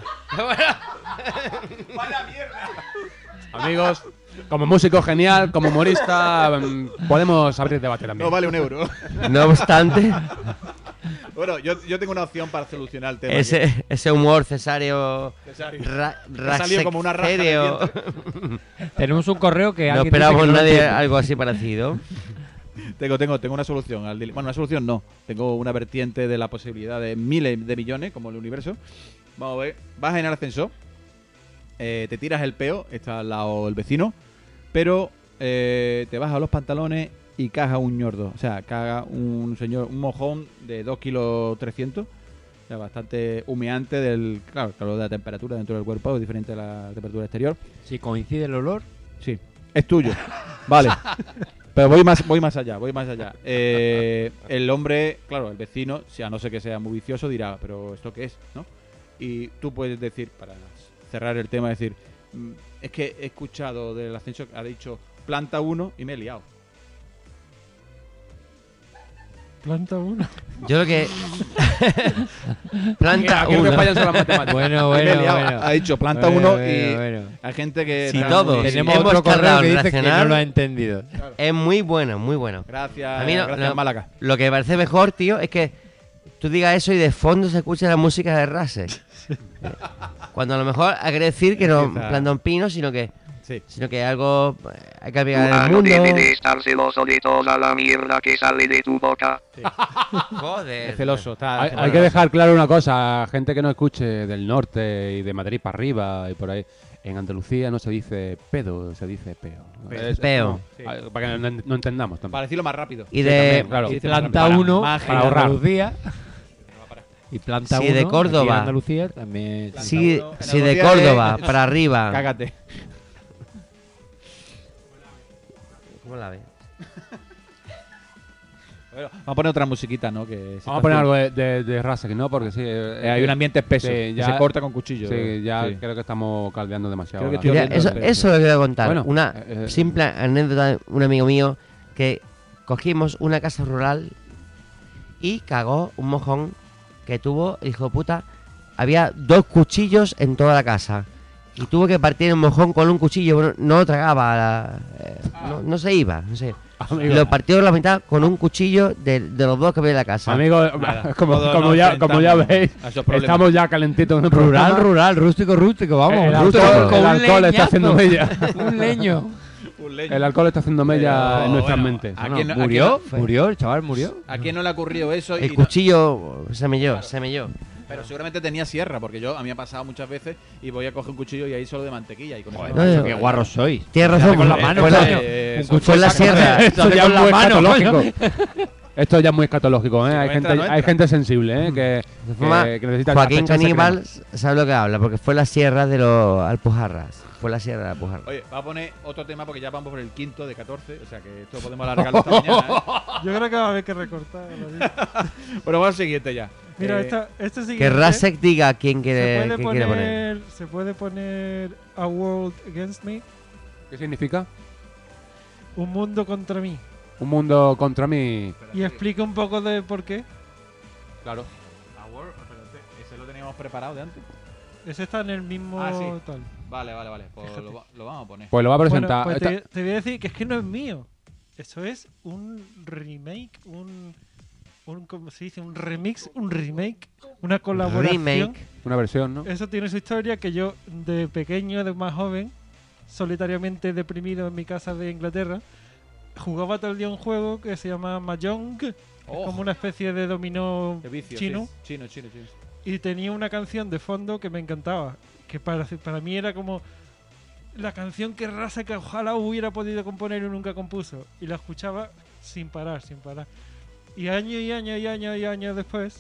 Amigos, como músico genial, como humorista, podemos abrir debate también. No vale 1 euro. No obstante, Bueno, yo tengo una opción para solucionar el tema. ese humor cesario... Cesario. Ra, salido como una raja raxerio. del Tenemos un correo que No alguien dice esperamos que no lo nadie entiende. algo así parecido. Tengo una solución. Bueno, una solución no. Tengo una vertiente de la posibilidad de miles de millones, como el universo. Vamos a ver. Vas en el ascensor. Te tiras el peo. Está al lado el vecino. Pero te bajas los pantalones y caga un ñordo. O sea, caga un mojón de 2 kilos 300. O sea, bastante humeante del... Claro, de la temperatura dentro del cuerpo es diferente a la temperatura exterior. Si coincide el olor, Sí, es tuyo. Vale. Pero voy más allá. El hombre, claro, el vecino, si a no ser que sea muy vicioso, dirá, pero ¿esto qué es? ¿No? Y tú puedes decir, para cerrar el tema, decir, es que he escuchado del ascenso, ha dicho planta 1 y me he liado. Planta 1. Yo lo que... Planta Aquí lo que 1. fallan son las matemáticas. Bueno, Me he bueno, liado. bueno. Ha dicho planta Bueno, 1 bueno, y bueno. hay gente que... Sí, está todos. muy- Tenemos Hemos otro correo tardado que en dice que no reaccionar. lo ha entendido. Es muy bueno, muy bueno. Gracias, A mí no- gracias no- Málaga. Lo que me parece mejor, tío, es que tú digas eso y de fondo se escucha la música de Rase. Cuando a lo mejor hay que decir que no Quizá. planta un pino, sino que Sí. algo hay que Tu aplicar en el mano debe mundo. de estar celoso de toda la mierda que sale de tu boca. Joder. Es celoso, está Hay celoso. que dejar claro una cosa, gente que no escuche del norte y de Madrid para arriba y por ahí. En Andalucía no se dice pedo, se dice peo. Peo. Sí. Para que no entendamos también. Para decirlo más rápido. Y Sí, de también, claro. Sí, Planta para 1 magia, para ahorrar. Andalucía. Y planta 1 Sí, de Córdoba. en Andalucía también. si, uno, en si de Andalucía Córdoba es- para arriba. Cágate. ¿Cómo la ves? Bueno, vamos a poner otra musiquita, ¿no? Que Vamos a poner algo de Rasek, ¿no? Porque sí. hay un ambiente espeso. sí, que ya- se corta con cuchillo. Sí, ya Sí. creo que estamos caldeando demasiado. Creo que ahora. estoy Mira, oliendo eso el lo quiero contar. Bueno, Una simple anécdota de un amigo mío que cogimos una casa rural y cagó un mojón que tuvo, hijo de puta. Había 2 cuchillos en toda la casa. Y tuvo que partir el mojón con un cuchillo. Bueno, no lo tragaba. No se iba, no sé. Amigo, Lo partió por la mitad con un cuchillo de los 2 que había en la casa. amigo, Nada, como todos ya nos veis, a esos problemas. estamos ya calentitos en el Rural, programa. rural, rústico, rústico, vamos. El rústico, alcohol, con el un alcohol está haciendo mella. Un leño. El alcohol está haciendo mella Pero, en nuestras bueno, mentes. ¿a ¿no? quién no- Murió, fue? murió, el chaval murió. ¿A quién no le ha ocurrido eso? El cuchillo se melló. Pero seguramente tenía sierra, porque a mí me ha pasado muchas veces y voy a coger un cuchillo y ahí solo de mantequilla. Y con eso Joder, no- macho, Qué guarros sois. Tienes razón. con la mano, fue la- coño. fue en la sierra. Esto ya con es la muy mano, escatológico. Esto ya es muy escatológico, ¿eh? Si Hay no gente, entra, no hay entra. gente sensible, ¿eh? Que Forma, necesita Joaquín echarse Caníbal crema. sabe lo que habla, porque fue la sierra de los Alpujarras. Fue la sierra de Alpujarras. Oye, va a poner otro tema porque ya vamos por el quinto de 14. O sea que esto podemos alargarlo hasta mañana. Yo creo que va a haber que recortar. Bueno, vamos al siguiente ya. Mira, Eh, este siguiente. Que Rasek diga quién se quiere, puede quién quiere poner. se puede poner A World Against Me, ¿Qué significa? un mundo contra mí. Un mundo contra mí. Y explica un poco de por qué. Claro. ¿Ese lo teníamos preparado de antes? Ese está en el mismo Ah, sí. tal. Vale. Pues lo vamos a poner. Pues lo va a Bueno, presentar. pues Esta- te voy a decir que es que no es mío. Eso es un remake, ¿cómo se dice? Un remix, un remake, una colaboración. Remake. Una versión, ¿no? Eso tiene su historia que yo de pequeño, de más joven, solitariamente deprimido en mi casa de Inglaterra, jugaba todo el día un juego que se llama Mahjong, que es como una especie de dominó Qué vicio, chino, sí. Chino. y tenía una canción de fondo que me encantaba, que para mí era como la canción que Rasa que ojalá hubiera podido componer y nunca compuso, y la escuchaba sin parar. Y años después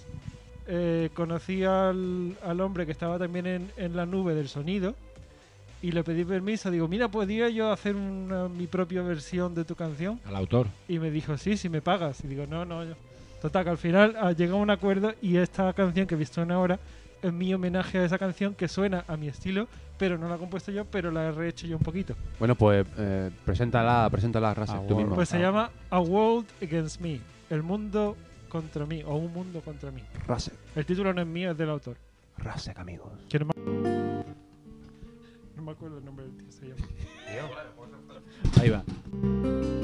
conocí al hombre que estaba también en la nube del sonido y le pedí permiso. Digo, mira, ¿podría yo hacer mi propia versión de tu canción? Al autor. Y me dijo, sí, si me pagas. Y digo, no. Total, que al final llegamos a un acuerdo y esta canción que suena ahora es mi homenaje a esa canción que suena a mi estilo, pero no la he compuesto yo, pero la he rehecho yo un poquito. Bueno, pues preséntala, Rasek, tú mismo. Pues se llama A World Against Me, el mundo contra mí, o un mundo contra mí. Rasek. El título no es mío, es del autor. Rasek, amigos. Que no me acuerdo el nombre del tío, se llama. Ahí va.